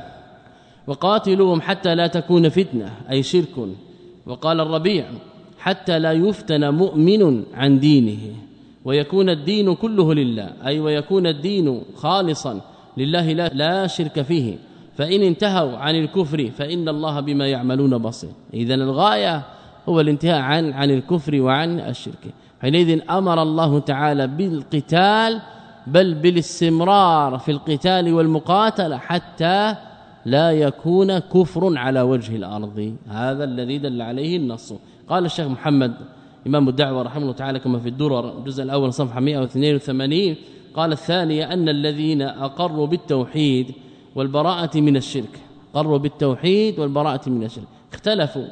وقاتلوهم حتى لا تكون فتنة أي شرك. وقال الربيع حتى لا يفتن مؤمن عن دينه ويكون الدين كله لله، أي ويكون الدين خالصا لله لا, لا شرك فيه، فإن انتهوا عن الكفر فإن الله بما يعملون بصير. إذن الغاية هو الانتهاء عن عن الكفر وعن الشرك. حينئذ أمر الله تعالى بالقتال، بل بالاستمرار في القتال والمقاتلة حتى لا يكون كفر على وجه الأرض. هذا الذي دل عليه النص. قال الشيخ محمد إمام الدعوة رحمه الله تعالى كما في الدرر الجزء الأول صفحة مئة واثنين وثمانين، قال الثانية أن الذين أقروا بالتوحيد والبراءة من الشرك، قروا بالتوحيد والبراءة من الشرك، اختلفوا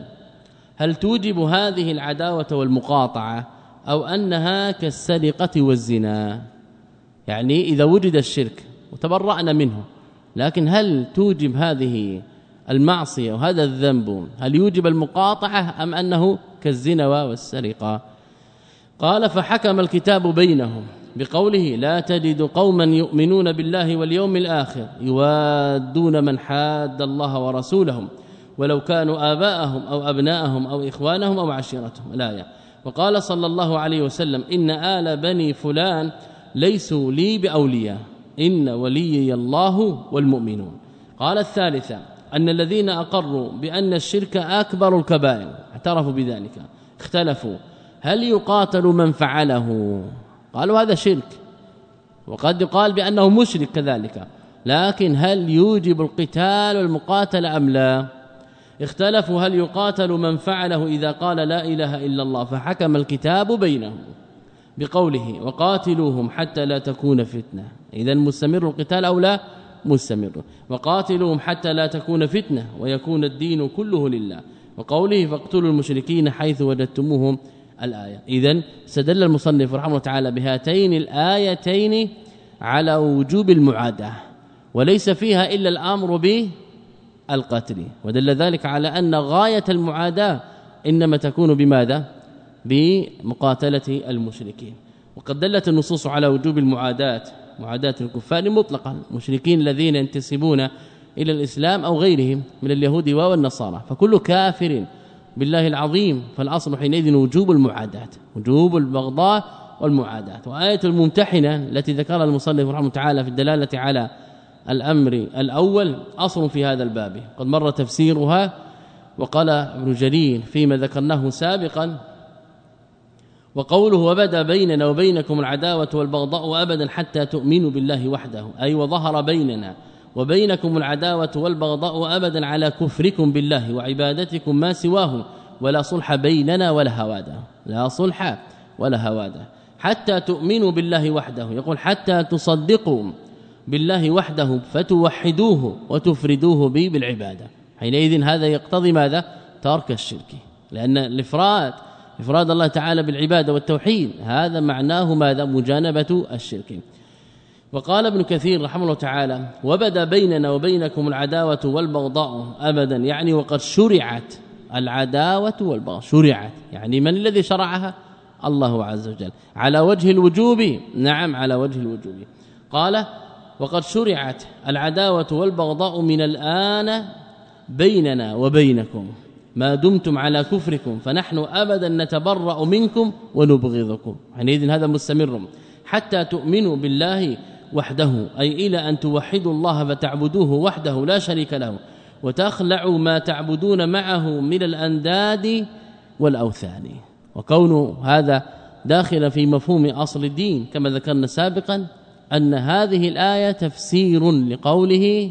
هل توجب هذه العداوة والمقاطعة أو أنها كالسرقة والزنا. يعني إذا وجد الشرك وتبرأنا منه، لكن هل توجب هذه المعصية وهذا الذنب هل يوجب المقاطعة أم أنه كالزنا والسرقة؟ قال فحكم الكتاب بينهم بقوله لا تجد قوما يؤمنون بالله واليوم الآخر يوادون من حاد الله ورسولهم ولو كانوا آباءهم أو أبناءهم أو إخوانهم أو عشيرتهم الآية. وقال صلى الله عليه وسلم إن آل بني فلان ليسوا لي بأولياء إن وليي الله والمؤمنون. قال الثالثة أن الذين أقروا بأن الشرك أكبر الكبائر اعترفوا بذلك، اختلفوا هل يقاتل من فعله؟ قالوا هذا شرك، وقد يقال بأنه مشرك كذلك، لكن هل يوجب القتال والمقاتل أم لا؟ اختلفوا هل يقاتل من فعله إذا قال لا إله إلا الله، فحكم الكتاب بينهم بقوله وقاتلوهم حتى لا تكون فتنة. إذن مستمر القتال أو لا؟ مستمر. وقاتلوهم حتى لا تكون فتنة ويكون الدين كله لله. وقوله فاقتلوا المشركين حيث وجدتموهم الآية. إذن استدل المصنف رحمه الله تعالى بهاتين الآيتين على وجوب المعاداة، وليس فيها إلا الأمر بالقتل، ودل ذلك على أن غاية المعاداة إنما تكون بماذا؟ بمقاتلة المشركين. وقد دلت النصوص على وجوب المعاداة، معاداة الكفار مطلقا، المشركين الذين ينتسبون إلى الإسلام أو غيرهم من اليهود والنصارى، فكل كافر بالله العظيم فالأصل حينئذ وجوب المعاداة، وجوب البغضاء والمعاداة. وآية الممتحنة التي ذكرها المصنف رحمه تعالى في الدلالة على الأمر الأول أصل في هذا الباب، قد مر تفسيرها. وقال ابن جرير فيما ذكرناه سابقا وقوله وبدا بيننا وبينكم العداوة والبغضاء أبدا حتى تؤمنوا بالله وحده، أي وظهر بيننا وبينكم العداوة والبغضاء أبدا على كفركم بالله وعبادتكم ما سواه، ولا صلح بيننا ولا هواده، لا صلح ولا هواده حتى تؤمنوا بالله وحده. يقول حتى تصدقوا بالله وحده فتوحدوه وتفردوه به بالعبادة. حينئذ هذا يقتضي ماذا؟ ترك الشرك، لأن الإفراد إفراد الله تعالى بالعبادة والتوحيد هذا معناه ماذا؟ مجانبة الشرك. وقال ابن كثير رحمه الله تعالى وبدا بيننا وبينكم العداوة والبغضاء أبدا، يعني وقد شرعت العداوة والبغضاء، شرعت يعني من الذي شرعها؟ الله عز وجل، على وجه الوجوب، نعم على وجه الوجوب. قال وقد شرعت العداوة والبغضاء من الآن بيننا وبينكم ما دمتم على كفركم، فنحن أبدا نتبرأ منكم ونبغضكم. حينئذ هذا مستمر حتى تؤمنوا بالله وحده، أي إلى أن توحدوا الله فتعبدوه وحده لا شريك له، وتخلعوا ما تعبدون معه من الأنداد والأوثان. وكون هذا داخل في مفهوم أصل الدين كما ذكرنا سابقا أن هذه الآية تفسير لقوله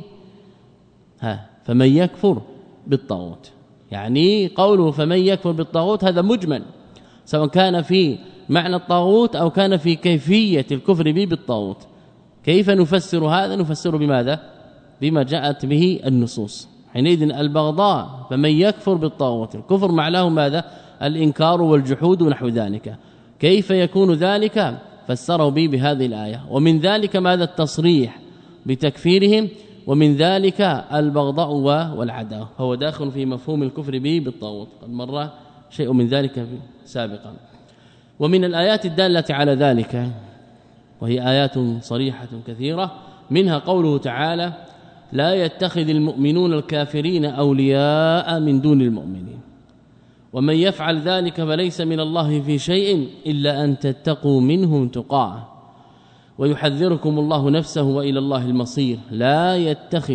ها فمن يكفر بالطاغوت، يعني قوله فمن يكفر بالطاغوت هذا مجمل، سواء كان في معنى الطاغوت أو كان في كيفية الكفر به بالطاغوت. كيف نفسر هذا؟ نفسر بماذا؟ بما جاءت به النصوص. حينئذ البغضاء فمن يكفر بالطاغوت، الكفر معناه ماذا؟ الإنكار والجحود ونحو ذلك. كيف يكون ذلك؟ فسره به بهذه الآية. ومن ذلك ماذا؟ التصريح بتكفيرهم، ومن ذلك البغضاء والعداوة، هو داخل في مفهوم الكفر به بالطاغوت، قد مر شيء من ذلك سابقا. ومن الآيات الدالة على ذلك، وهي آيات صريحة كثيرة، منها قوله تعالى لا يتخذ المؤمنون الكافرين أولياء من دون المؤمنين، ومن يفعل ذلك فليس من الله في شيء إلا أن تتقوا منهم تقاه ويحذركم الله نفسه وإلى الله المصير. لا يتخذ،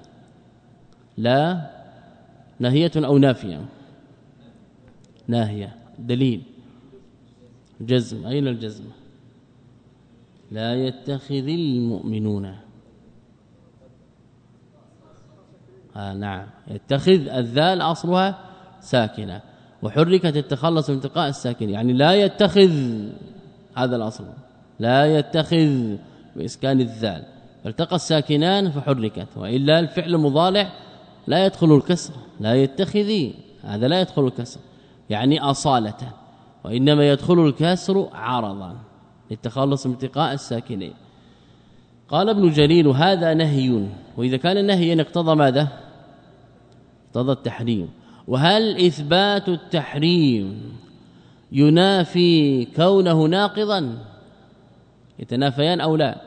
لا ناهية أو نافية؟ ناهية. دليل جزم، أين الجزم؟ لا يتخذ المؤمنون، آه نعم، يتخذ الذال أصلها ساكنة وحركت التخلص من التقاء الساكن، يعني لا يتخذ، هذا الأصل لا يتخذ بإسكان الذال، فالتقى الساكنان فحركت، وإلا الفعل مضارع لا يدخل الكسر، لا يتخذي هذا لا يدخل الكسر يعني أصالة، وإنما يدخل الكسر عرضا للتخلص من التقاء الساكنين. قال ابن جرير هذا نهي، وإذا كان نهيا اقتضى ماذا؟ اقتضى التحريم. وهل إثبات التحريم ينافي كونه ناقضا؟ يتنافيان أو لا؟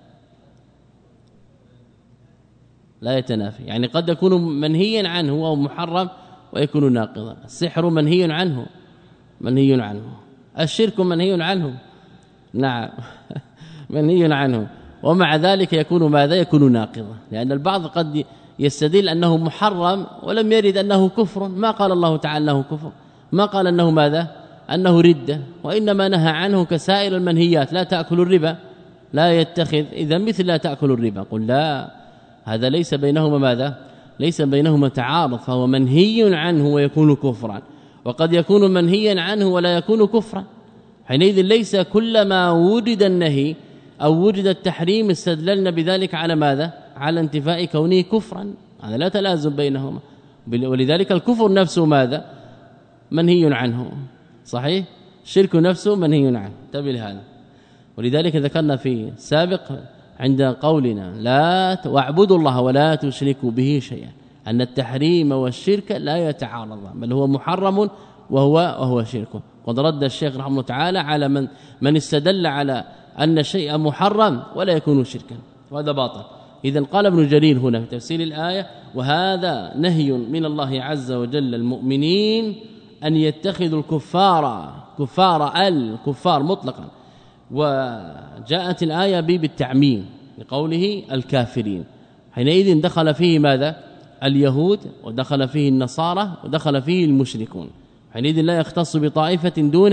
لا يتنافي، يعني قد يكون منهيا عنه وهو محرم ويكون ناقضا. السحر منهي عنه، منهي عنه. الشرك منهي عنه، نعم منهي عنه، ومع ذلك يكون ماذا؟ يكون ناقضا، لأن البعض قد يستدل أنه محرم ولم يرد أنه كفر، ما قال الله تعالى أنه كفر، ما قال أنه ماذا؟ أنه ردة، وإنما نهى عنه كسائر المنهيات. لا تأكل الربا، لا يتخذ، إذا مثل لا تأكل الربا. قل لا، هذا ليس بينهما ماذا؟ ليس بينهما تعارض، فهو منهي عنه ويكون كفرا، وقد يكون منهيا عنه ولا يكون كفرا. حينئذ ليس كلما وجد النهي أو وجد التحريم استدللنا بذلك على ماذا؟ على انتفاء كونه كفرا، هذا لا تلازم بينهما. ولذلك الكفر نفسه ماذا؟ منهي عنه، صحيح؟ الشرك نفسه منهي عنه، انتبه لهذا. ولذلك ذكرنا في سابق عند قولنا لا واعبدوا الله ولا تشركوا به شيئا أن التحريم والشرك لا يتعارضان، بل هو محرم وهو وهو شرك. قد رد الشيخ رحمه الله تعالى على من من استدل على أن الشيء محرم ولا يكون شركا، وهذا باطل. إذن قال ابن جرير هنا في تفسير الآية وهذا نهي من الله عز وجل المؤمنين أن يتخذوا الكفار كفار الكفار مطلقا، وجاءت الآية به بالتعميم لقوله الكافرين. حينئذ دخل فيه ماذا؟ اليهود، ودخل فيه النصارى، ودخل فيه المشركون. حينئذ لا يختص بطائفة دون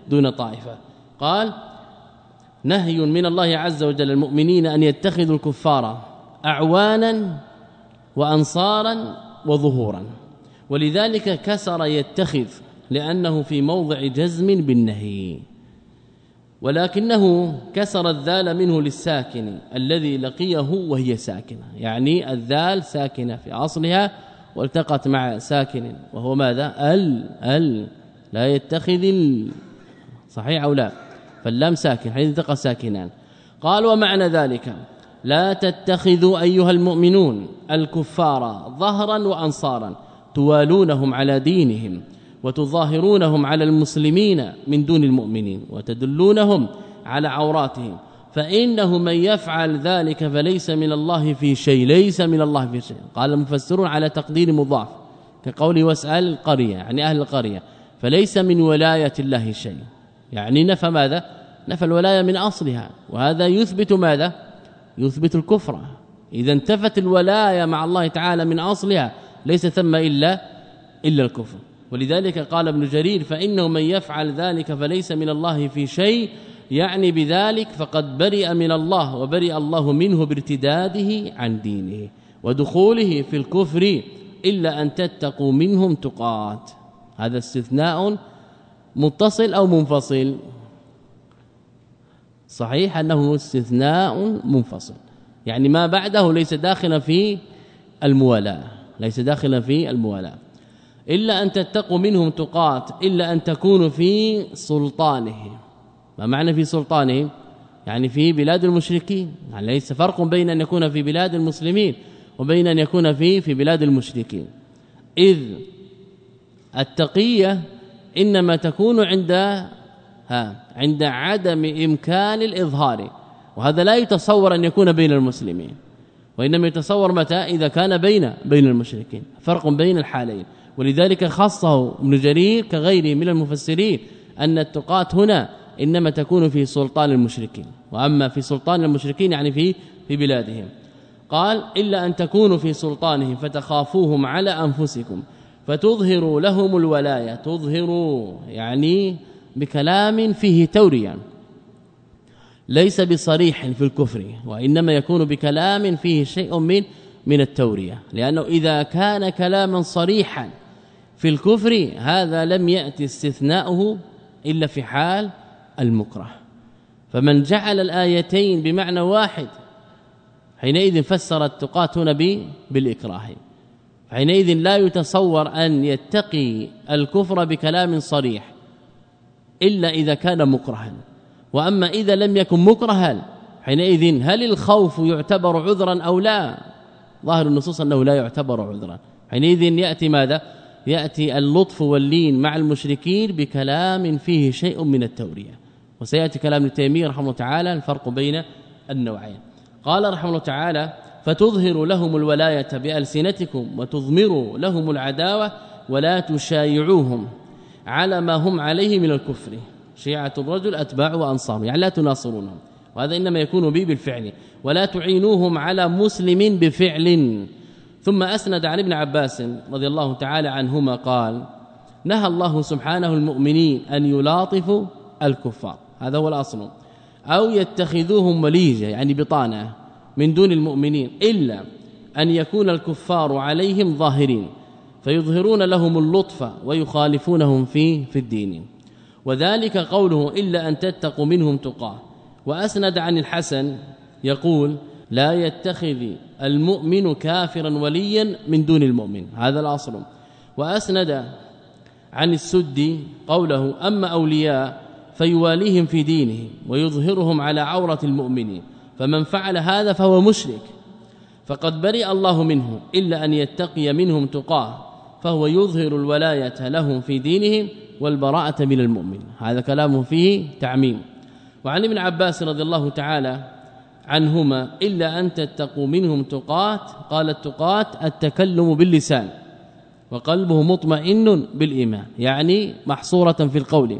دون طائفة. قال نهي من الله عز وجل المؤمنين أن يتخذوا الكفار أعوانا وأنصارا وظهورا، ولذلك كسر يتخذ لأنه في موضع جزم بالنهي، ولكنه كسر الذال منه للساكن الذي لقيه وهي ساكنة، يعني الذال ساكنة في أصلها والتقت مع ساكن وهو ماذا؟ ال ال لا يتخذ ال صحيح أو لا؟ فاللام ساكن حيث التقى ساكنان. قال ومعنى ذلك لا تتخذوا أيها المؤمنون الكفار ظهرا وأنصارا توالونهم على دينهم وتظاهرونهم على المسلمين من دون المؤمنين وتدلونهم على عوراتهم، فإنه من يفعل ذلك فليس من الله في شيء، ليس من الله في شيء. قال المفسرون على تقدير مضاف كقول واسأل القرية، يعني أهل القرية، فليس من ولاية الله شيء، يعني نفى ماذا؟ نفى الولاية من أصلها، وهذا يثبت ماذا؟ يثبت الكفر. إذا انتفت الولاية مع الله تعالى من أصلها ليس ثم إلا إلا الكفر. ولذلك قال ابن جرير فإنه من يفعل ذلك فليس من الله في شيء، يعني بذلك فقد برئ من الله وبرئ الله منه بارتداده عن دينه ودخوله في الكفر إلا أن تتقوا منهم تقات. هذا استثناء متصل أو منفصل؟ صحيح أنه استثناء منفصل، يعني ما بعده ليس داخلا في الموالاة، ليس داخلا في الموالاة. إلا أن تتقوا منهم تقات إلا أن تكونوا في سلطانهم. ما معنى في سلطانهم؟ يعني في بلاد المشركين، يعني ليس فرق بين أن يكون في بلاد المسلمين وبين أن يكون في في بلاد المشركين، إذ التقية إنما تكون عند ها عند عدم إمكان الإظهار، وهذا لا يتصور أن يكون بين المسلمين، وإنما يتصور متى؟ إذا كان بين بين المشركين. فرق بين الحالين، ولذلك خصه ابن جرير كغيره من المفسرين أن التقات هنا إنما تكون في سلطان المشركين، وأما في سلطان المشركين يعني في في بلادهم. قال إلا أن تكونوا في سلطانهم فتخافوهم على أنفسكم فتظهروا لهم الولاية. تظهروا يعني بكلام فيه توريا، ليس بصريح في الكفر، وإنما يكون بكلام فيه شيء من من التورية، لأنه إذا كان كلاما صريحا في الكفر هذا لم يأتي استثناؤه إلا في حال المكره. فمن جعل الآيتين بمعنى واحد حينئذ فسر التقات هنا بالإكراه، حينئذ لا يتصور أن يتقي الكفر بكلام صريح إلا إذا كان مكرها. وأما إذا لم يكن مكرها حينئذ هل الخوف يعتبر عذرا أو لا؟ ظاهر النصوص أنه لا يعتبر عذرا. حينئذ يأتي ماذا؟ يأتي اللطف واللين مع المشركين بكلام فيه شيء من التورية، وسيأتي كلام ابن تيمية رحمه الله تعالى الفرق بين النوعين. قال رحمه الله تعالى فتظهر لهم الولاية بألسنتكم وتضمروا لهم العداوة ولا تشايعوهم على ما هم عليه من الكفر. شيعة الرجل أتباع وأنصار، يعني لا تناصرونهم، وهذا إنما يكون به بالفعل. ولا تعينوهم على مسلم بفعل. ثم أسند عن ابن عباس رضي الله تعالى عنهما قال نهى الله سبحانه المؤمنين أن يلاطفوا الكفار، هذا هو الأصل، أو يتخذوهم وليجة يعني بطانة من دون المؤمنين، إلا أن يكون الكفار عليهم ظاهرين فيظهرون لهم اللطف ويخالفونهم في في الدين، وذلك قوله إلا أن تتقوا منهم تقاه. وأسند عن الحسن يقول لا يتخذ المؤمن كافرا وليا من دون المؤمن، هذا الأصل. وأسند عن السدي قوله أما أولياء فيواليهم في دينه ويظهرهم على عورة المؤمنين، فمن فعل هذا فهو مشرك فقد برئ الله منه إلا أن يتقي منهم تقاه، فهو يظهر الولاية لهم في دينهم والبراءة من المؤمن. هذا كلامه فيه تعميم. وعن ابن عباس رضي الله تعالى عنهما إلا أن تتقوا منهم تقات، قال التقات التكلم باللسان وقلبه مطمئن بالإيمان، يعني محصورة في القول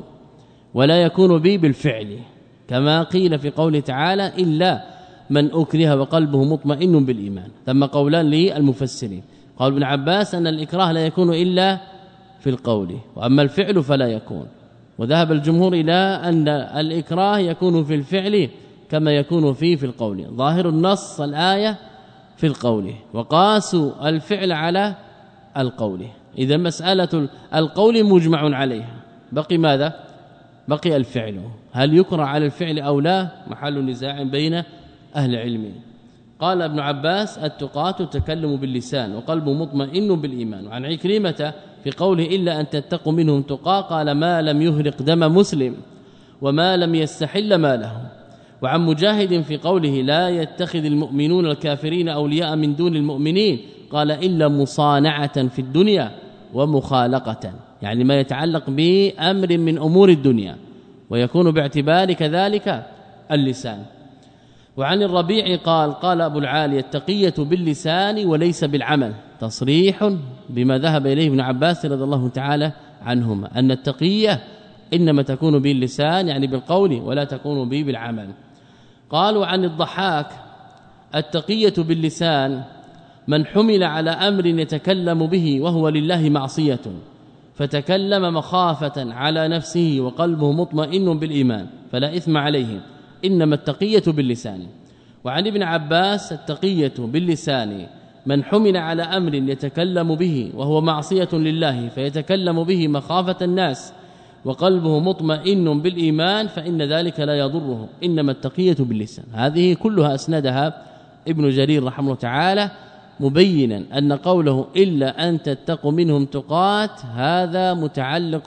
ولا يكون به بالفعل، كما قيل في قوله تعالى إلا من أكره وقلبه مطمئن بالإيمان. ثم قولان للمفسرين، قال ابن عباس أن الإكراه لا يكون إلا في القول، وأما الفعل فلا يكون، وذهب الجمهور إلى أن الإكراه يكون في الفعل كما يكون فيه في القول. ظاهر النص الآية في القول، وقاسوا الفعل على القول. إذا مسألة القول مجمع عليها، بقي ماذا؟ بقي الفعل، هل يكره على الفعل أو لا؟ محل نزاع بين أهل العلم. قال ابن عباس: التقاة تكلم باللسان وقلب مطمئن بالإيمان. وعن عكرمة في قوله: إلا أن تتقوا منهم تقاه، قال: ما لم يهرق دم مسلم وما لم يستحل ماله. وعن مجاهد في قوله: لا يتخذ المؤمنون الكافرين أولياء من دون المؤمنين، قال: إلا مصانعة في الدنيا ومخالقة، يعني ما يتعلق بأمر من أمور الدنيا، ويكون باعتبار كذلك اللسان. وعن الربيع قال: قال أبو العالي: التقية باللسان وليس بالعمل، تصريح بما ذهب إليه ابن عباس رضي الله تعالى عنهما، أن التقية إنما تكون باللسان يعني بالقول، ولا تكون به بالعمل. قالوا عن الضحاك: التقية باللسان من حمل على أمر يتكلم به وهو لله معصية فتكلم مخافة على نفسه وقلبه مطمئن بالإيمان فلا إثم عليه، إنما التقية باللسان. وعن ابن عباس: التقية باللسان من حمل على أمر يتكلم به وهو معصية لله فيتكلم به مخافة الناس وقلبه مطمئن بالإيمان فإن ذلك لا يضره، إنما التقية باللسان. هذه كلها أسندها ابن جرير رحمه الله تعالى مبينا أن قوله: إلا أن تتقوا منهم تقات، هذا متعلق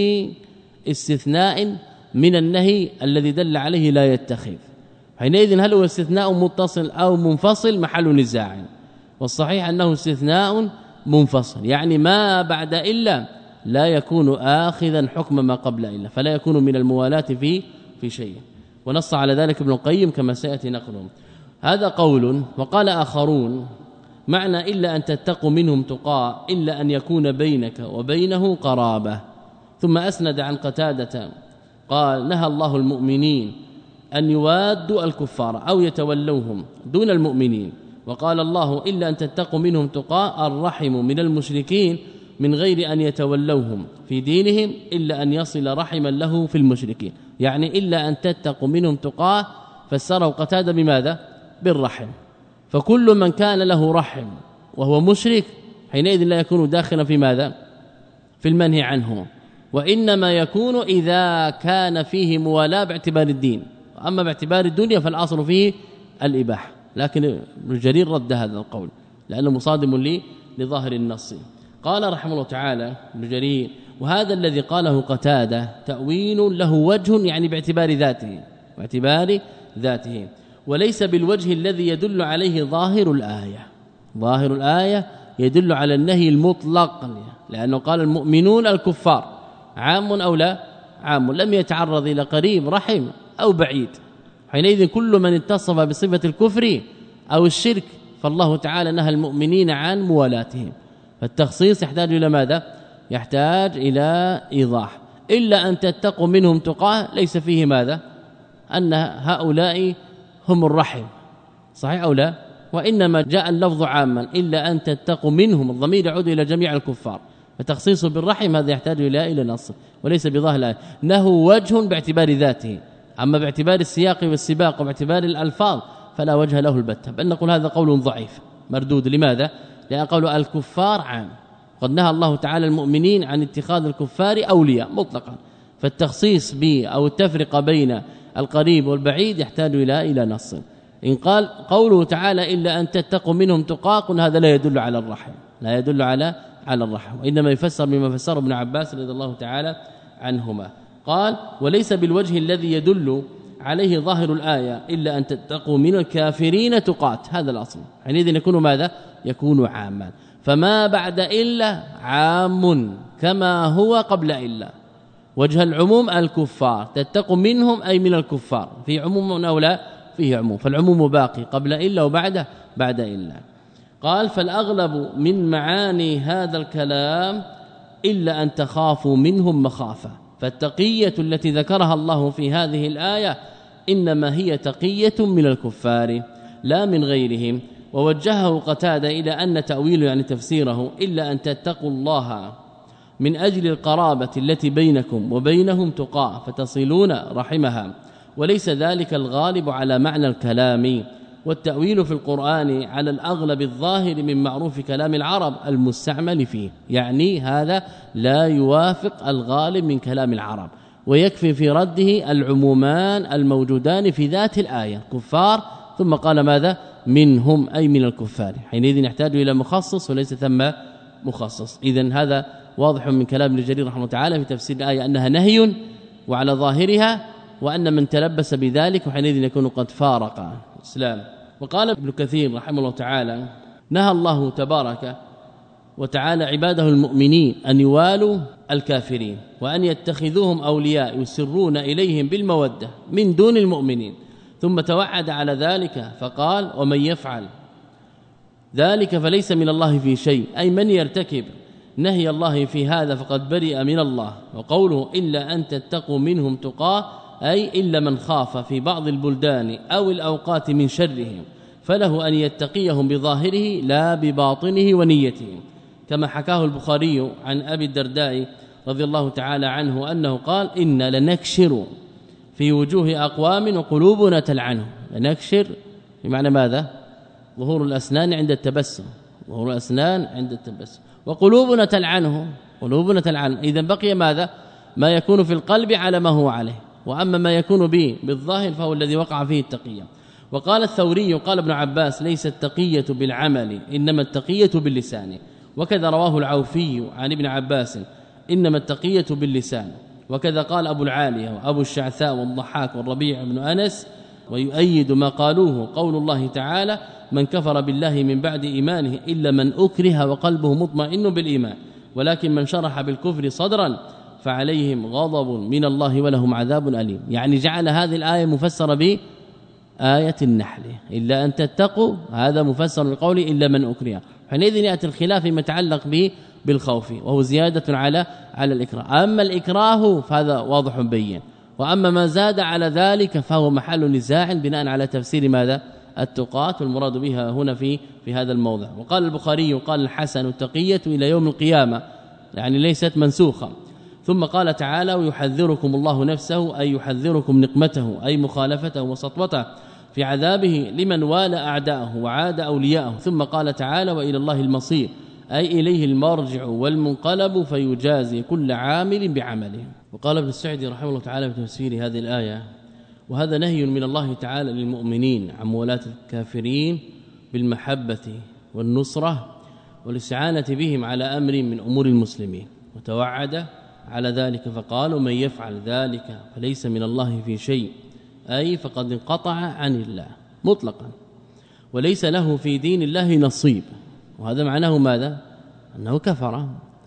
باستثناء من النهي الذي دل عليه لا يتخذ. حينئذ هل هو استثناء متصل أو منفصل؟ محل نزاع، والصحيح أنه استثناء منفصل، يعني ما بعد إلا لا يكون آخذا حكم ما قبل إلا، فلا يكون من الموالاة في في شيء. ونص على ذلك ابن القيم كما سيأتي نقله. هذا قول. وقال آخرون: معنى إلا أن تتقوا منهم تقاء إلا أن يكون بينك وبينه قرابة. ثم أسند عن قتادة قال: نهى الله المؤمنين أن يوادوا الكفار أو يتولوهم دون المؤمنين. وقال الله: إلا أن تتقوا منهم تقاء الرحم من المشركين من غير أن يتولوهم في دينهم إلا أن يصل رحما له في المشركين، يعني إلا أن تتقوا منهم تقاء فسره قتادة بماذا؟ بالرحم. فكل من كان له رحم وهو مشرك حينئذ لا يكون داخلا في ماذا؟ في المنهي عنه، وإنما يكون إذا كان فيه موالاة باعتبار الدين، أما باعتبار الدنيا فالأصل فيه الإباحة. لكن ابن جرير رد هذا القول لأنه مصادم لي لظاهر النص. قال رحمه الله تعالى ابن جرير: وهذا الذي قاله قتادة تأويل له وجه، يعني باعتبار ذاته باعتبار ذاته وليس بالوجه الذي يدل عليه ظاهر الآية. ظاهر الآية يدل على النهي المطلق، لأنه قال المؤمنون الكفار، عام أو لا؟ عام، لم يتعرض إلى قريب رحم أو بعيد. حينئذ كل من اتصف بصفة الكفر أو الشرك فالله تعالى نهى المؤمنين عن موالاتهم. فالتخصيص يحتاج إلى ماذا؟ يحتاج إلى إيضاح. إلا أن تتقوا منهم تقاه ليس فيه ماذا؟ أن هؤلاء هم الرحم، صحيح أو لا؟ وإنما جاء اللفظ عاما: إلا أن تتقوا منهم، الضمير يعود إلى جميع الكفار، فتخصيصه بالرحم هذا يحتاج إلى إلى نص وليس بظاهر الآية. له وجه باعتبار ذاته، أما باعتبار السياق والسباق وباعتبار الألفاظ فلا وجه له البتة، بل نقول هذا قول ضعيف مردود. لماذا؟ لأن قالوا الكفار عام، قد نهى الله تعالى المؤمنين عن اتخاذ الكفار أولياء مطلقا، فالتخصيص به أو التفرقة بين القريب والبعيد يحتاج إلى إلى نص. إن قال قوله تعالى: إلا أن تتقوا منهم تقاق، هذا لا يدل على الرحم، لا يدل على على الرحم، وإنما يفسر بما فسره ابن عباس رضي الله تعالى عنهما. قال: وليس بالوجه الذي يدل عليه ظاهر الآية إلا أن تتقوا من الكافرين تقات، هذا الأصل. حينئذ يكون ماذا؟ يكون عاما. فما بعد إلا عام كما هو قبل إلا. وجه العموم الكفار، تتقوا منهم أي من الكفار، في عموم أو لا؟ فيه عموم، فالعموم باقي قبل إلا وبعد بعد إلا. قال: فالأغلب من معاني هذا الكلام إلا أن تخافوا منهم مخافة. فالتقية التي ذكرها الله في هذه الآية إنما هي تقية من الكفار لا من غيرهم. ووجهه قتادة إلى أن تأويله يعني تفسيره إلا أن تتقوا الله من أجل القرابة التي بينكم وبينهم تقى فتصلون رحمها، وليس ذلك الغالب على معنى الكلام. والتأويل في القرآن على الأغلب الظاهر من معروف كلام العرب المستعمل فيه، يعني هذا لا يوافق الغالب من كلام العرب، ويكفي في رده العمومان الموجودان في ذات الآية كفار، ثم قال ماذا؟ منهم أي من الكفار، حينئذ نحتاج إلى مخصص وليس ثم مخصص. إذن هذا واضح من كلام ابن جرير رحمه الله تعالى في تفسير الآية أنها نهي وعلى ظاهرها، وأن من تلبس بذلك وحينئذ يكون قد فارق الإسلام. وقال ابن كثير رحمه الله تعالى: نهى الله تبارك وتعالى عباده المؤمنين أن يوالوا الكافرين وأن يتخذوهم أولياء يسرون إليهم بالمودة من دون المؤمنين، ثم توعد على ذلك فقال: ومن يفعل ذلك فليس من الله في شيء، أي من يرتكب نهي الله في هذا فقد برئ من الله. وقوله إلا أن تتقوا منهم تقاه، أي إلا من خاف في بعض البلدان أو الأوقات من شرهم فله أن يتقيهم بظاهره لا بباطنه ونيته، كما حكاه البخاري عن أبي الدرداء رضي الله تعالى عنه أنه قال: إن لنكشر في وجوه أقوام وقلوبنا تلعنه. لنكشر بمعنى ماذا؟ ظهور الأسنان عند التبسم، ظهور الأسنان عند التبسم، وقلوبنا تلعنه، قلوبنا تلعنه. إذن بقي ماذا؟ ما يكون في القلب على ما هو عليه، وأما ما يكون به بالظاهر فهو الذي وقع فيه التقية. وقال الثوري قال ابن عباس: ليس التقية بالعمل إنما التقية باللسان. وكذا رواه العوفي عن ابن عباس: إنما التقية باللسان. وكذا قال أبو العالية وأبو الشعثاء والضحاك والربيع بن أنس. ويؤيد ما قالوه قول الله تعالى: من كفر بالله من بعد إيمانه إلا من أكره وقلبه مطمئن بالإيمان، ولكن من شرح بالكفر صدرا فعليهم غضب من الله ولهم عذاب أليم. يعني جعل هذه الآية مفسرة بآية النحل، إلا أن تتقوا، هذا مفسر القول إلا من أكره. حينئذ يأتي الخلاف فيما يتعلق به بالخوف، وهو زيادة على على الإكراه. أما الإكراه فهذا واضح بين، وأما ما زاد على ذلك فهو محل نزاع بناء على تفسير ماذا؟ التقاة، والمراد بها هنا في في هذا الموضع. وقال البخاري قال الحسن: التقية إلى يوم القيامة، يعني ليست منسوخة. ثم قال تعالى: ويحذركم الله نفسه، أي يحذركم نقمته، أي مخالفته وسطوته في عذابه لمن والى أعداءه وعاد أولياءه. ثم قال تعالى: وإلى الله المصير، أي إليه المرجع والمنقلب فيجازي كل عامل بعمله. وقال ابن السعدي رحمه الله تعالى في تفسير هذه الآية: وهذا نهي من الله تعالى للمؤمنين عن مولاة الكافرين بالمحبة والنصرة والاستعانة بهم على أمر من أمور المسلمين، وتوعد على ذلك فقال: ومن يفعل ذلك فليس من الله في شيء، أي فقد انقطع عن الله مطلقا وليس له في دين الله نصيب. وهذا معناه ماذا؟ أنه كفر،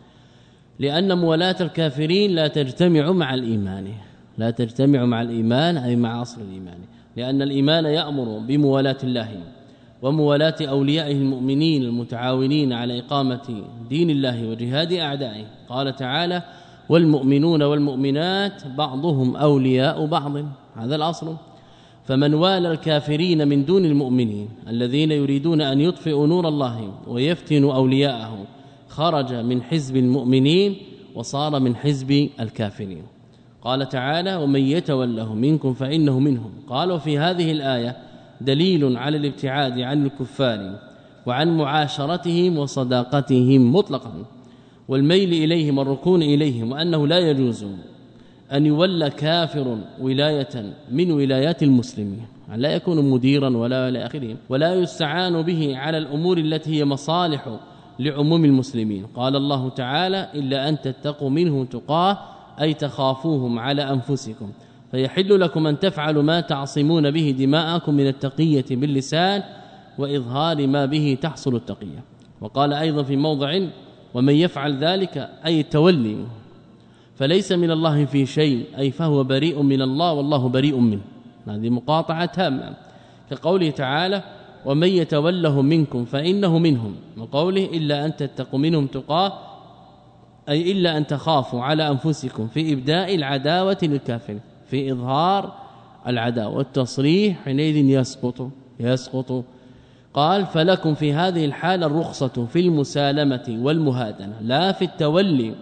لأن مولاة الكافرين لا تجتمع مع الإيمان، لا تجتمع مع الإيمان أي مع أصل الإيمان، لأن الإيمان يأمر بمولاة الله ومولاة أوليائه المؤمنين المتعاونين على إقامة دين الله وجهاد أعدائه. قال تعالى: والمؤمنون والمؤمنات بعضهم أولياء بعض، هذا الأصل. فمن والى الكافرين من دون المؤمنين الذين يريدون أن يطفئوا نور الله ويفتنوا أولياءه خرج من حزب المؤمنين وصار من حزب الكافرين. قال تعالى: ومن يتوله منكم فإنه منهم. قالوا في هذه الآية دليل على الابتعاد عن الكفار وعن معاشرتهم وصداقتهم مطلقا، والميل إليهم والركون إليهم، وأنه لا يجوز أن يولى كافر ولاية من ولايات المسلمين، لا يكون مديرا ولا إلى آخره، ولا يستعان به على الأمور التي هي مصالح لعموم المسلمين. قال الله تعالى: إلا أن تتقوا منه تقاه، أي تخافوهم على أنفسكم، فيحل لكم أن تفعلوا ما تعصمون به دماءكم من التقية باللسان وإظهار ما به تحصل التقية. وقال أيضا في موضع: ومن يفعل ذلك أي التولي فليس من الله في شيء، أي فهو بريء من الله والله بريء منه. هذه مقاطعة تامة، كقوله تعالى: ومن يتوله منكم فإنه منهم، وقوله: إلا أن تتقوا منهم تقاه، أي إلا أن تخافوا على أنفسكم في إبداء العداوة للكافر، في إظهار العداوة والتصريح، حينئذ يسقط يسقط. قال: فلكم في هذه الحالة الرخصة في المسالمة والمهادنة، لا في التولي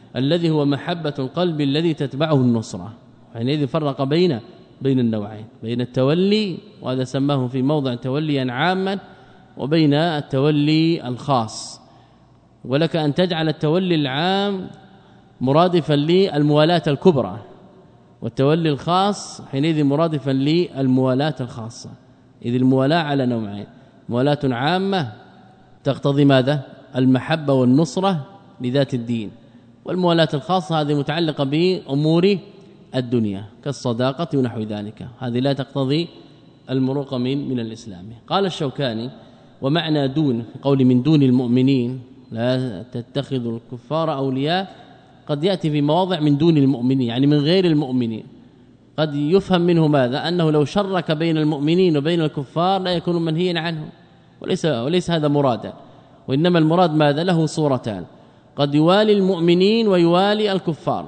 الذي هو محبة القلب الذي تتبعه النصرة. حينئذ فرق بين بين النوعين، بين التولي وهذا سماه في موضع توليا عاما وبين التولي الخاص. ولك أن تجعل التولي العام مرادفا للموالاة الكبرى، والتولي الخاص حينئذ مرادفا للموالاة الخاصة. إذ الموالاة على نوعين، موالاة عامة تقتضي ماذا؟ المحبة والنصرة لذات الدين، والموالاة الخاصة هذه متعلقة بأمور الدنيا كالصداقة ونحو ذلك، هذه لا تقتضي المروق من من الإسلام. قال الشوكاني: ومعنى دون قول من دون المؤمنين لا تتخذوا الكفار أولياء قد يأتي في مواضع من دون المؤمنين، يعني من غير المؤمنين. قد يفهم منه ماذا؟ أنه لو شرك بين المؤمنين وبين الكفار لا يكون منهيا عنه، وليس وليس هذا مرادا، وإنما المراد ماذا؟ له صورتان: قد يوالي المؤمنين ويوالي الكفار،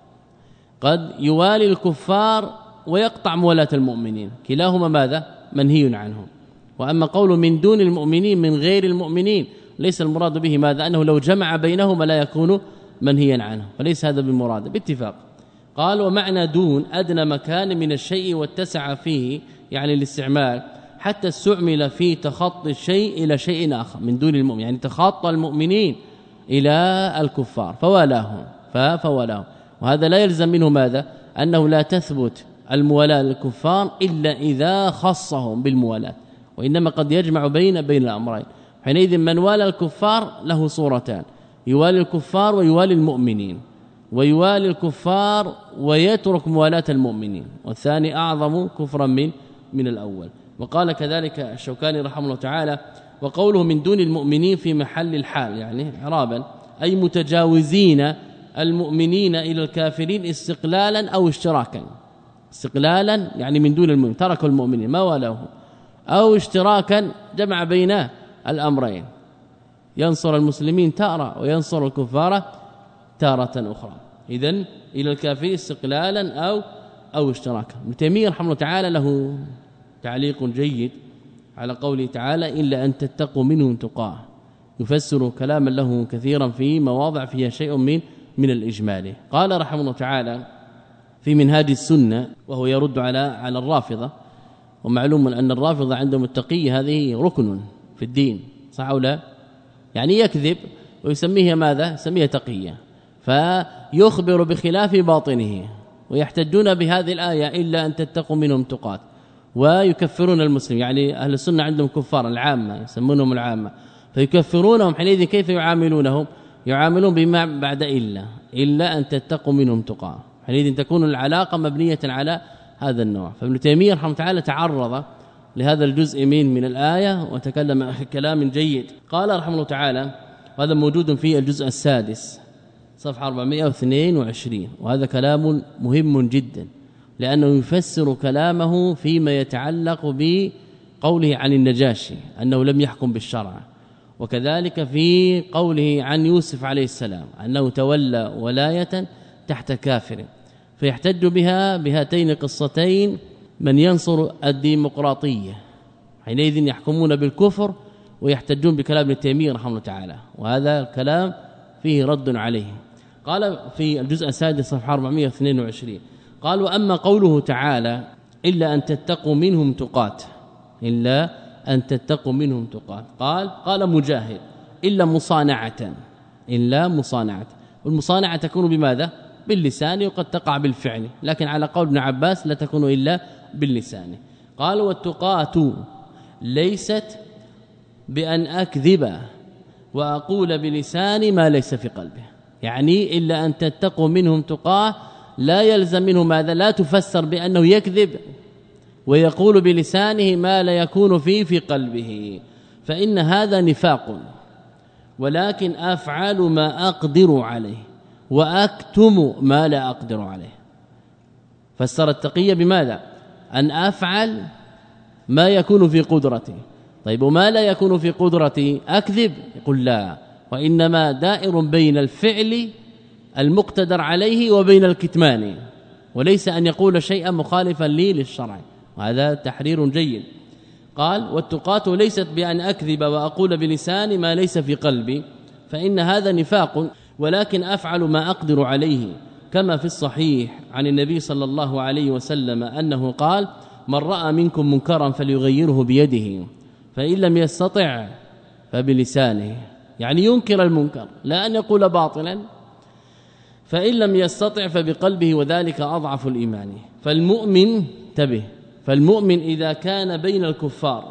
قد يوالي الكفار ويقطع موالاة المؤمنين، كلاهما ماذا؟ منهي عنه. وأما قول من دون المؤمنين من غير المؤمنين ليس المراد به ماذا؟ أنه لو جمع بينهما لا يكون منهيا عنه، فليس هذا بالمراد باتفاق. قال: ومعنى دون أدنى مكان من الشيء واتسع فيه، يعني الاستعمال حتى استعمل في تخطي الشيء إلى شيء آخر من دون المؤمن، يعني تخطى المؤمنين إلى الكفار فوالاهم فوالاهم. وهذا لا يلزم منه ماذا؟ أنه لا تثبت الموالاة للكفار إلا إذا خصهم بالموالاة، وإنما قد يجمع بين بين الأمرين. حينئذ من والى الكفار له صورتان: يوالي الكفار ويوالي المؤمنين، ويوالي الكفار ويترك موالاة المؤمنين، والثاني أعظم كفرا من من الأول. وقال كذلك الشوكاني رحمه الله تعالى: وقوله من دون المؤمنين في محل الحال، يعني إعرابا، أي متجاوزين المؤمنين إلى الكافرين استقلالا أو اشتراكا. استقلالا يعني من دون المؤمنين، تركوا المؤمنين ما والاهم، أو اشتراكا جمع بين الأمرين، ينصر المسلمين تارة وينصر الكفار تارة أخرى. إذن إلى الكافرين استقلالا أو أو اشتراكا. ابن تيمية رحمه الله تعالى له تعليق جيد على قوله تعالى: إلا أن تتقوا منهم تقاه، يفسر كلاما له كثيرا في مواضع فيها شيء من من الإجمال. قال رحمه الله تعالى في منهاج السنة، وهو يرد على على الرافضة، ومعلوم أن الرافضة عندهم التقية هذه ركن في الدين، صح أو لا؟ يعني يكذب ويسميه ماذا؟ يسميه تقية، فيخبر بخلاف باطنه، ويحتجون بهذه الآية: إلا أن تتقوا منهم تقات، ويكفرون المسلم. يعني أهل السنة عندهم كفار العامة يسمونهم العامة، فيكفرونهم. حينئذ كيف يعاملونهم؟ يعاملون بما بعد إلا إلا أن تتقوا منهم تقاه، حينئذ تكون العلاقة مبنية على هذا النوع. فابن تيمية رحمه الله تعالى تعرض لهذا الجزء من من الآية وتكلم كلام جيد. قال رحمه الله تعالى، وهذا موجود في الجزء السادس صفحة أربعمائة واثنين وعشرين، وهذا كلام مهم جدا لأنه يفسر كلامه فيما يتعلق بقوله عن النجاشي أنه لم يحكم بالشرع، وكذلك في قوله عن يوسف عليه السلام أنه تولى ولاية تحت كافر، فيحتج بها بهاتين القصتين من ينصر الديمقراطية، حينئذ يحكمون بالكفر ويحتجون بكلام ابن تيمية رحمه الله تعالى، وهذا الكلام فيه رد عليه. قال في الجزء السادس صفحة أربعمائة واثنين وعشرين، قال: وأما قوله تعالى: إلا أن تتقوا منهم تقات، إلا أن تتقوا منهم تقات، قال قال مجاهد: إلا مصانعة، إلا مصانعة. والمصانعة تكون بماذا؟ باللسان، وقد تقع بالفعل، لكن على قول ابن عباس لا تكون إلا باللسان. قال: والتقات ليست بأن أكذب وأقول بلساني ما ليس في قلبه، يعني إلا أن تتقوا منهم تقاه لا يلزم منه ماذا؟ لا تفسر بأنه يكذب ويقول بلسانه ما لا يكون فيه في قلبه، فإن هذا نفاق، ولكن أفعل ما أقدر عليه وأكتم ما لا أقدر عليه. فسر التقية بماذا؟ أن أفعل ما يكون في قدرتي. طيب وما لا يكون في قدرتي أكذب؟ يقول لا، وإنما دائر بين الفعل المقتدر عليه وبين الكتمان، وليس أن يقول شيئا مخالفا لي للشرع، وهذا تحرير جيد. قال: والتقات ليست بأن أكذب وأقول بلساني ما ليس في قلبي، فإن هذا نفاق، ولكن أفعل ما أقدر عليه، كما في الصحيح عن النبي صلى الله عليه وسلم أنه قال: من رأى منكم منكرا فليغيره بيده، فإن لم يستطع فبلسانه، يعني ينكر المنكر لا أن يقول باطلا، فإن لم يستطع فبقلبه، وذلك أضعف الإيمان. فالمؤمن انتبه، فالمؤمن إذا كان بين الكفار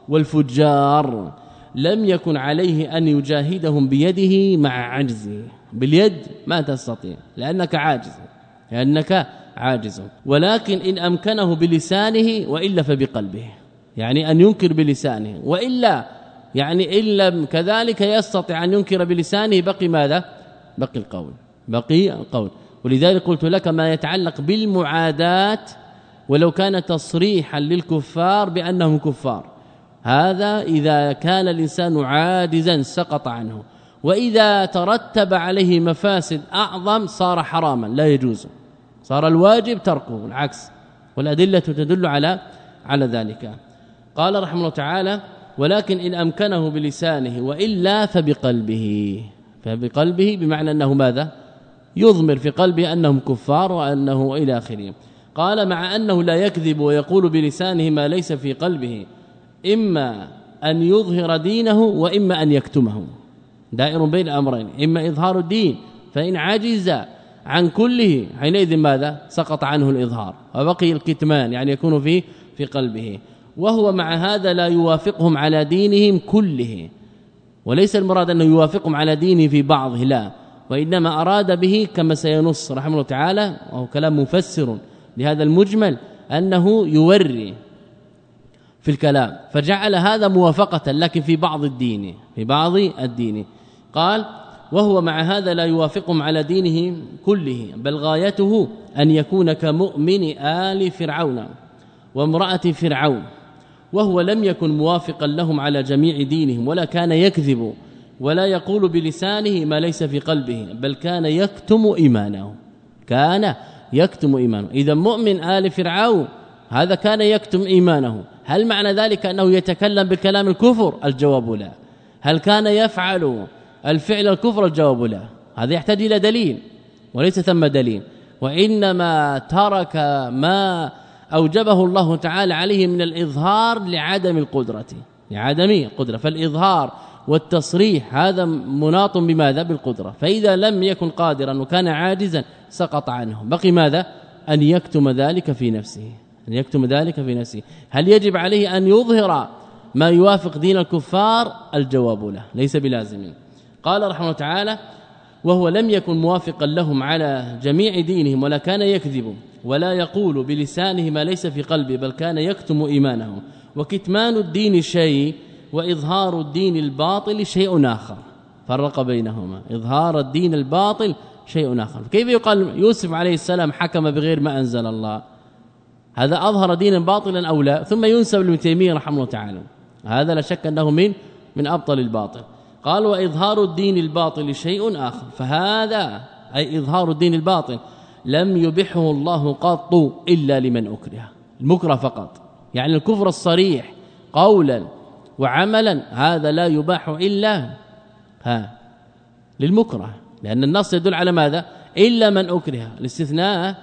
والفجار لم يكن عليه أن يجاهدهم بيده مع عجزه، باليد ما تستطيع لأنك عاجز لأنك عاجز، ولكن إن أمكنه بلسانه وإلا فبقلبه، يعني أن ينكر بلسانه، وإلا يعني إن لم كذلك يستطيع أن ينكر بلسانه بقي ماذا؟ بقي القول، بقي القول. ولذلك قلت لك ما يتعلق بالمعادات ولو كان تصريحا للكفار بأنهم كفار، هذا إذا كان الإنسان عاجزا سقط عنه، وإذا ترتب عليه مفاسد أعظم صار حراما لا يجوز، صار الواجب تركه، العكس، والأدلة تدل على على ذلك. قال رحمه الله تعالى: ولكن إن أمكنه بلسانه وإلا فبقلبه، فبقلبه بمعنى أنه ماذا؟ يضمر في قلبه أنهم كفار وأنه إلى آخره. قال: مع أنه لا يكذب ويقول بلسانه ما ليس في قلبه، إما أن يظهر دينه وإما أن يكتمه، دائر بين أمرين، إما إظهار الدين فإن عجز عن كله حينئذ ماذا؟ سقط عنه الإظهار وبقي الكتمان، يعني يكون في في قلبه، وهو مع هذا لا يوافقهم على دينهم كله، وليس المراد أنه يوافقهم على دينه في بعضه، لا، وإنما أراد به كما سينص رحمه الله تعالى، وهو كلام مفسر لهذا المجمل، أنه يوري في الكلام، فجعل هذا موافقة لكن في بعض الدين، في بعض الدين. قال: وهو مع هذا لا يوافقهم على دينه كله، بل غايته أن يكون كمؤمن آل فرعون وامرأة فرعون، وهو لم يكن موافقا لهم على جميع دينهم، ولا كان يكذب ولا يقول بلسانه ما ليس في قلبه، بل كان يكتم إيمانه، كان يكتم إيمانه. إذا مؤمن آل فرعون هذا كان يكتم إيمانه، هل معنى ذلك أنه يتكلم بكلام الكفر؟ الجواب لا. هل كان يفعل الفعل الكفر؟ الجواب لا. هذا يحتاج إلى دليل وليس ثم دليل، وإنما ترك ما أوجبه الله تعالى عليه من الإظهار لعدم القدرة، لعدم القدرة، فالإظهار والتصريح هذا مناط بماذا؟ بالقدرة، فإذا لم يكن قادرا وكان عاجزا سقط عنه، بقي ماذا؟ أن يكتم ذلك في نفسه، أن يكتم ذلك في نفسه. هل يجب عليه أن يظهر ما يوافق دين الكفار؟ الجواب له، ليس بلازم. قال رحمه الله تعالى: وهو لم يكن موافقا لهم على جميع دينهم، ولا كان يكذب ولا يقول بلسانه ما ليس في قلبه، بل كان يكتم إيمانه. وكتمان الدين شيء وإظهار الدين الباطل شيء آخر، فرق بينهما، إظهار الدين الباطل شيء آخر. كيف يقال يوسف عليه السلام حكم بغير ما أنزل الله؟ هذا أظهر دينا باطلا أو لا؟ ثم ينسب لابن تيمية رحمه الله تعالى، هذا لا شك أنه من من أبطل الباطل. قال: وإظهار الدين الباطل شيء آخر، فهذا أي إظهار الدين الباطل لم يبحه الله قط إلا لمن أكره، المكره فقط، يعني الكفر الصريح قولا وعملا هذا لا يباح إلا ها للمكره، لأن النص يدل على ماذا؟ إلا من أكره. الاستثناء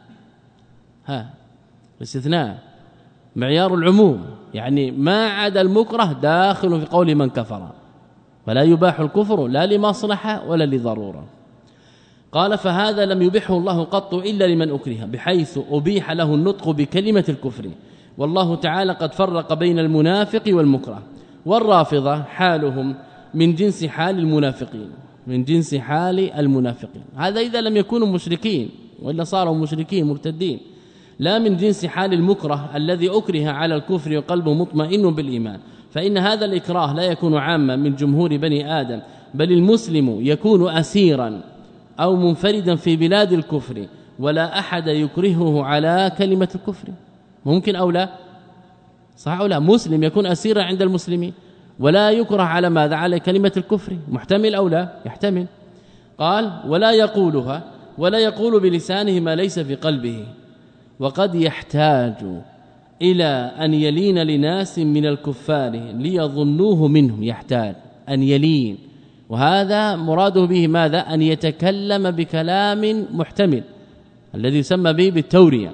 ها الاستثناء معيار العموم، يعني ما عدا المكره داخل في قول من كفر، فلا يباح الكفر لا لمصلحة ولا لضرورة. قال: فهذا لم يبحه الله قط إلا لمن أكره، بحيث أبيح له النطق بكلمة الكفر، والله تعالى قد فرق بين المنافق والمكره. والرافضة حالهم من جنس حال المنافقين، من جنس حال المنافقين، هذا إذا لم يكونوا مشركين، وإلا صاروا مشركين مرتدين، لا من جنس حال المكره الذي أكره على الكفر وقلبه مطمئن بالإيمان، فإن هذا الإكراه لا يكون عاما من جمهور بني آدم، بل المسلم يكون أسيرا أو منفردا في بلاد الكفر، ولا أحد يكرهه على كلمة الكفر، ممكن أو لا؟ صح أو لا؟ مسلم يكون أسيرا عند المسلمين ولا يكره على ماذا؟ على كلمة الكفر، محتمل أو لا؟ يحتمل. قال: ولا يقولها، ولا يقول بلسانه ما ليس في قلبه، وقد يحتاج إلى أن يلين لناس من الكفار ليظنوه منهم، يحتاج أن يلين وهذا مراده به ماذا؟ أن يتكلم بكلام محتمل الذي يسمى به بالتورية،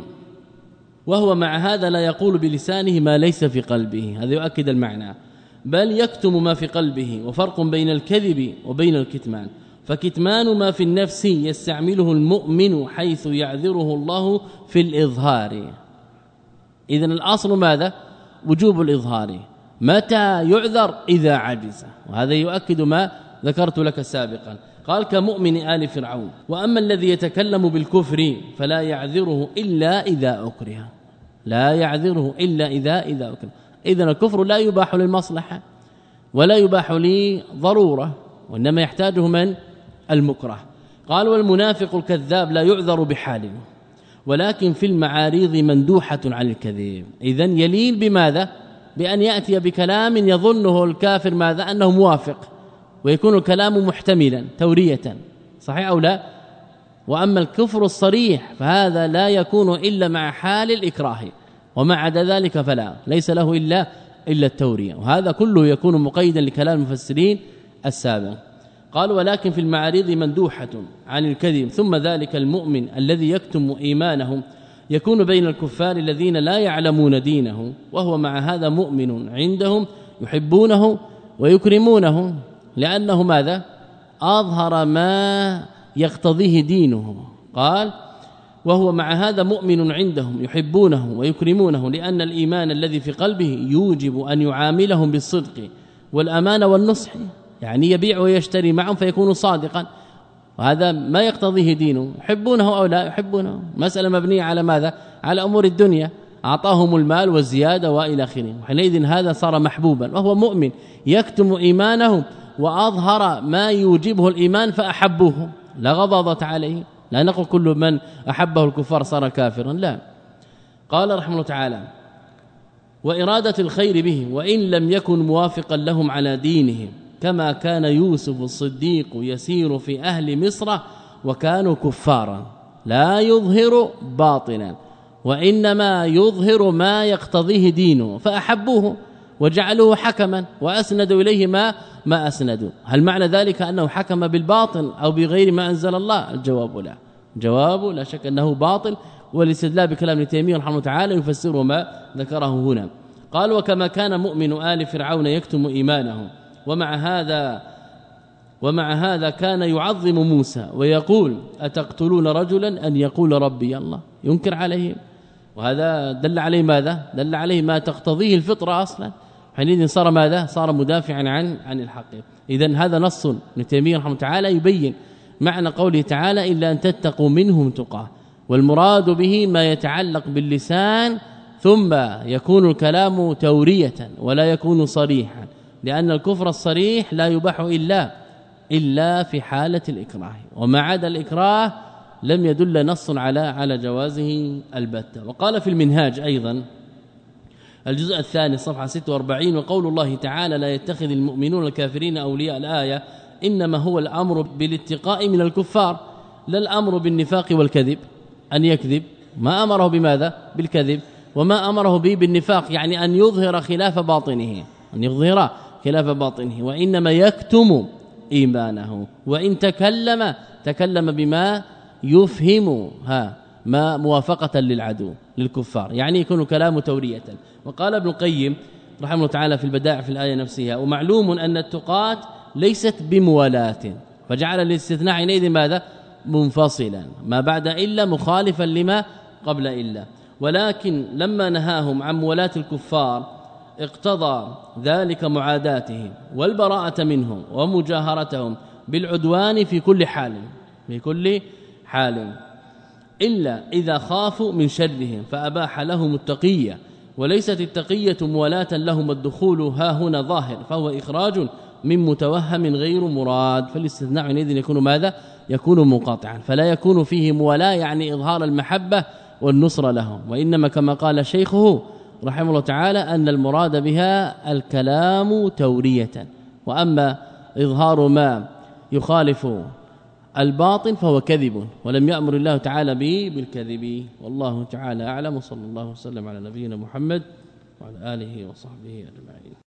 وهو مع هذا لا يقول بلسانه ما ليس في قلبه، هذا يؤكد المعنى، بل يكتم ما في قلبه. وفرق بين الكذب وبين الكتمان، فكتمان ما في النفس يستعمله المؤمن حيث يعذره الله في الإظهار. إذن الأصل ماذا؟ وجوب الإظهار. متى يعذر؟ إذا عجز، وهذا يؤكد ما ذكرت لك سابقا. قال كمؤمن آل فرعون. وأما الذي يتكلم بالكفر فلا يعذره إلا إذا أكره، لا يعذره إلا إذا إذا أكره. إذن الكفر لا يباح للمصلحة ولا يباح لضرورة، وإنما يحتاجه من؟ المكره. قال والمنافق الكذاب لا يعذر بحال، ولكن في المعاريض مندوحة عن الكذب. إذن يلين بماذا؟ بأن يأتي بكلام يظنه الكافر ماذا؟ أنه موافق، ويكون الكلام محتملا تورية، صحيح أو لا؟ وأما الكفر الصريح فهذا لا يكون إلا مع حال الإكراه، وما عدا ذلك فلا، ليس له إلا إلا التورية، وهذا كله يكون مقيدا لكلام المفسرين السابق. قال ولكن في المعارض مندوحة عن الكذب. ثم ذلك المؤمن الذي يكتم إيمانه يكون بين الكفار الذين لا يعلمون دينه، وهو مع هذا مؤمن عندهم يحبونه ويكرمونه، لأنه ماذا؟ أظهر ما يقتضيه دينه. قال وهو مع هذا مؤمن عندهم يحبونه ويكرمونه، لأن الإيمان الذي في قلبه يوجب أن يعاملهم بالصدق والأمانة والنصح، يعني يبيع ويشتري معهم فيكون صادقا، وهذا ما يقتضيه دينه. يحبونه أو لا يحبونه، مسألة مبنية على ماذا؟ على أمور الدنيا، أعطاهم المال والزيادة وإلى آخره، وحينئذ هذا صار محبوبا، وهو مؤمن يكتم إيمانه وأظهر ما يوجبه الإيمان فأحبوه، لا غضاضة عليه. لا نقول كل من أحبه الكفار صار كافرا، لا. قال رحمه الله تعالى وإرادة الخير به وإن لم يكن موافقا لهم على دينهم، كما كان يوسف الصديق يسير في أهل مصر وكانوا كفارا، لا يظهر باطنا وإنما يظهر ما يقتضيه دينه، فأحبوه وجعلوه حكما وأسندوا إليه ما ما أسندوا. هل معنى ذلك أنه حكم بالباطل أو بغير ما أنزل الله؟ الجواب لا، جواب لا شك أنه باطل، والاستدلال بكلام ابن تيمية رحمه الله تعالى يفسر ما ذكره هنا. قال وكما كان مؤمن آل فرعون يكتم إيمانه، ومع هذا ومع هذا كان يعظم موسى ويقول أتقتلون رجلا أن يقول ربي الله، ينكر عليه، وهذا دل عليه ماذا؟ دل عليه ما تقتضيه الفطرة أصلا، حينئذ صار ماذا؟ صار مدافعا عن عن الحق. إذن هذا نص ابن تيمية رحمه الله تعالى يبين معنى قوله تعالى إلا أن تتقوا منهم تقاه، والمراد به ما يتعلق باللسان ثم يكون الكلام تورية ولا يكون صريحا، لأن الكفر الصريح لا يباح إلا إلا في حالة الإكراه، وما عدا الإكراه لم يدل نص على على جوازه البتة. وقال في المنهاج أيضا الجزء الثاني صفحة ستة وأربعين وقول الله تعالى لا يتخذ المؤمنون الكافرين أولياء، الآية إنما هو الأمر بالاتقاء من الكفار، لا الأمر بالنفاق والكذب، أن يكذب، ما أمره بماذا؟ بالكذب، وما أمره به بالنفاق، يعني أن يظهر خلاف باطنه، أن يظهر خلاف باطنه، وإنما يكتم إيمانه، وإن تكلم تكلم بما يفهم ها ما موافقة للعدو للكفار، يعني يكون كلام تورية. وقال ابن القيم رحمه الله تعالى في البدائع في الآية نفسها ومعلوم أن التقات ليست بموالاة، فجعل الاستثناء حينئذ ماذا؟ منفصلا، ما بعد إلا مخالفا لما قبل إلا، ولكن لما نهاهم عن موالاة الكفار اقتضى ذلك معاداتهم والبراءة منهم ومجاهرتهم بالعدوان في كل حال في كل حال إلا إذا خافوا من شرهم فأباح لهم التقية، وليست التقية موالاة لهم، الدخول ها هنا ظاهر، فهو إخراج من متوهم غير مراد، فالاستثناء حينئذ يكون ماذا؟ يكون منقطعا، فلا يكون فيه موالاة يعني إظهار المحبة والنصر لهم، وإنما كما قال شيخه رحمه الله تعالى أن المراد بها الكلام تورية، وأما إظهار ما يخالف الباطن فهو كذب، ولم يأمر الله تعالى به بالكذب. والله تعالى أعلم، وصلى الله وسلم على نبينا محمد وعلى آله وصحبه أجمعين.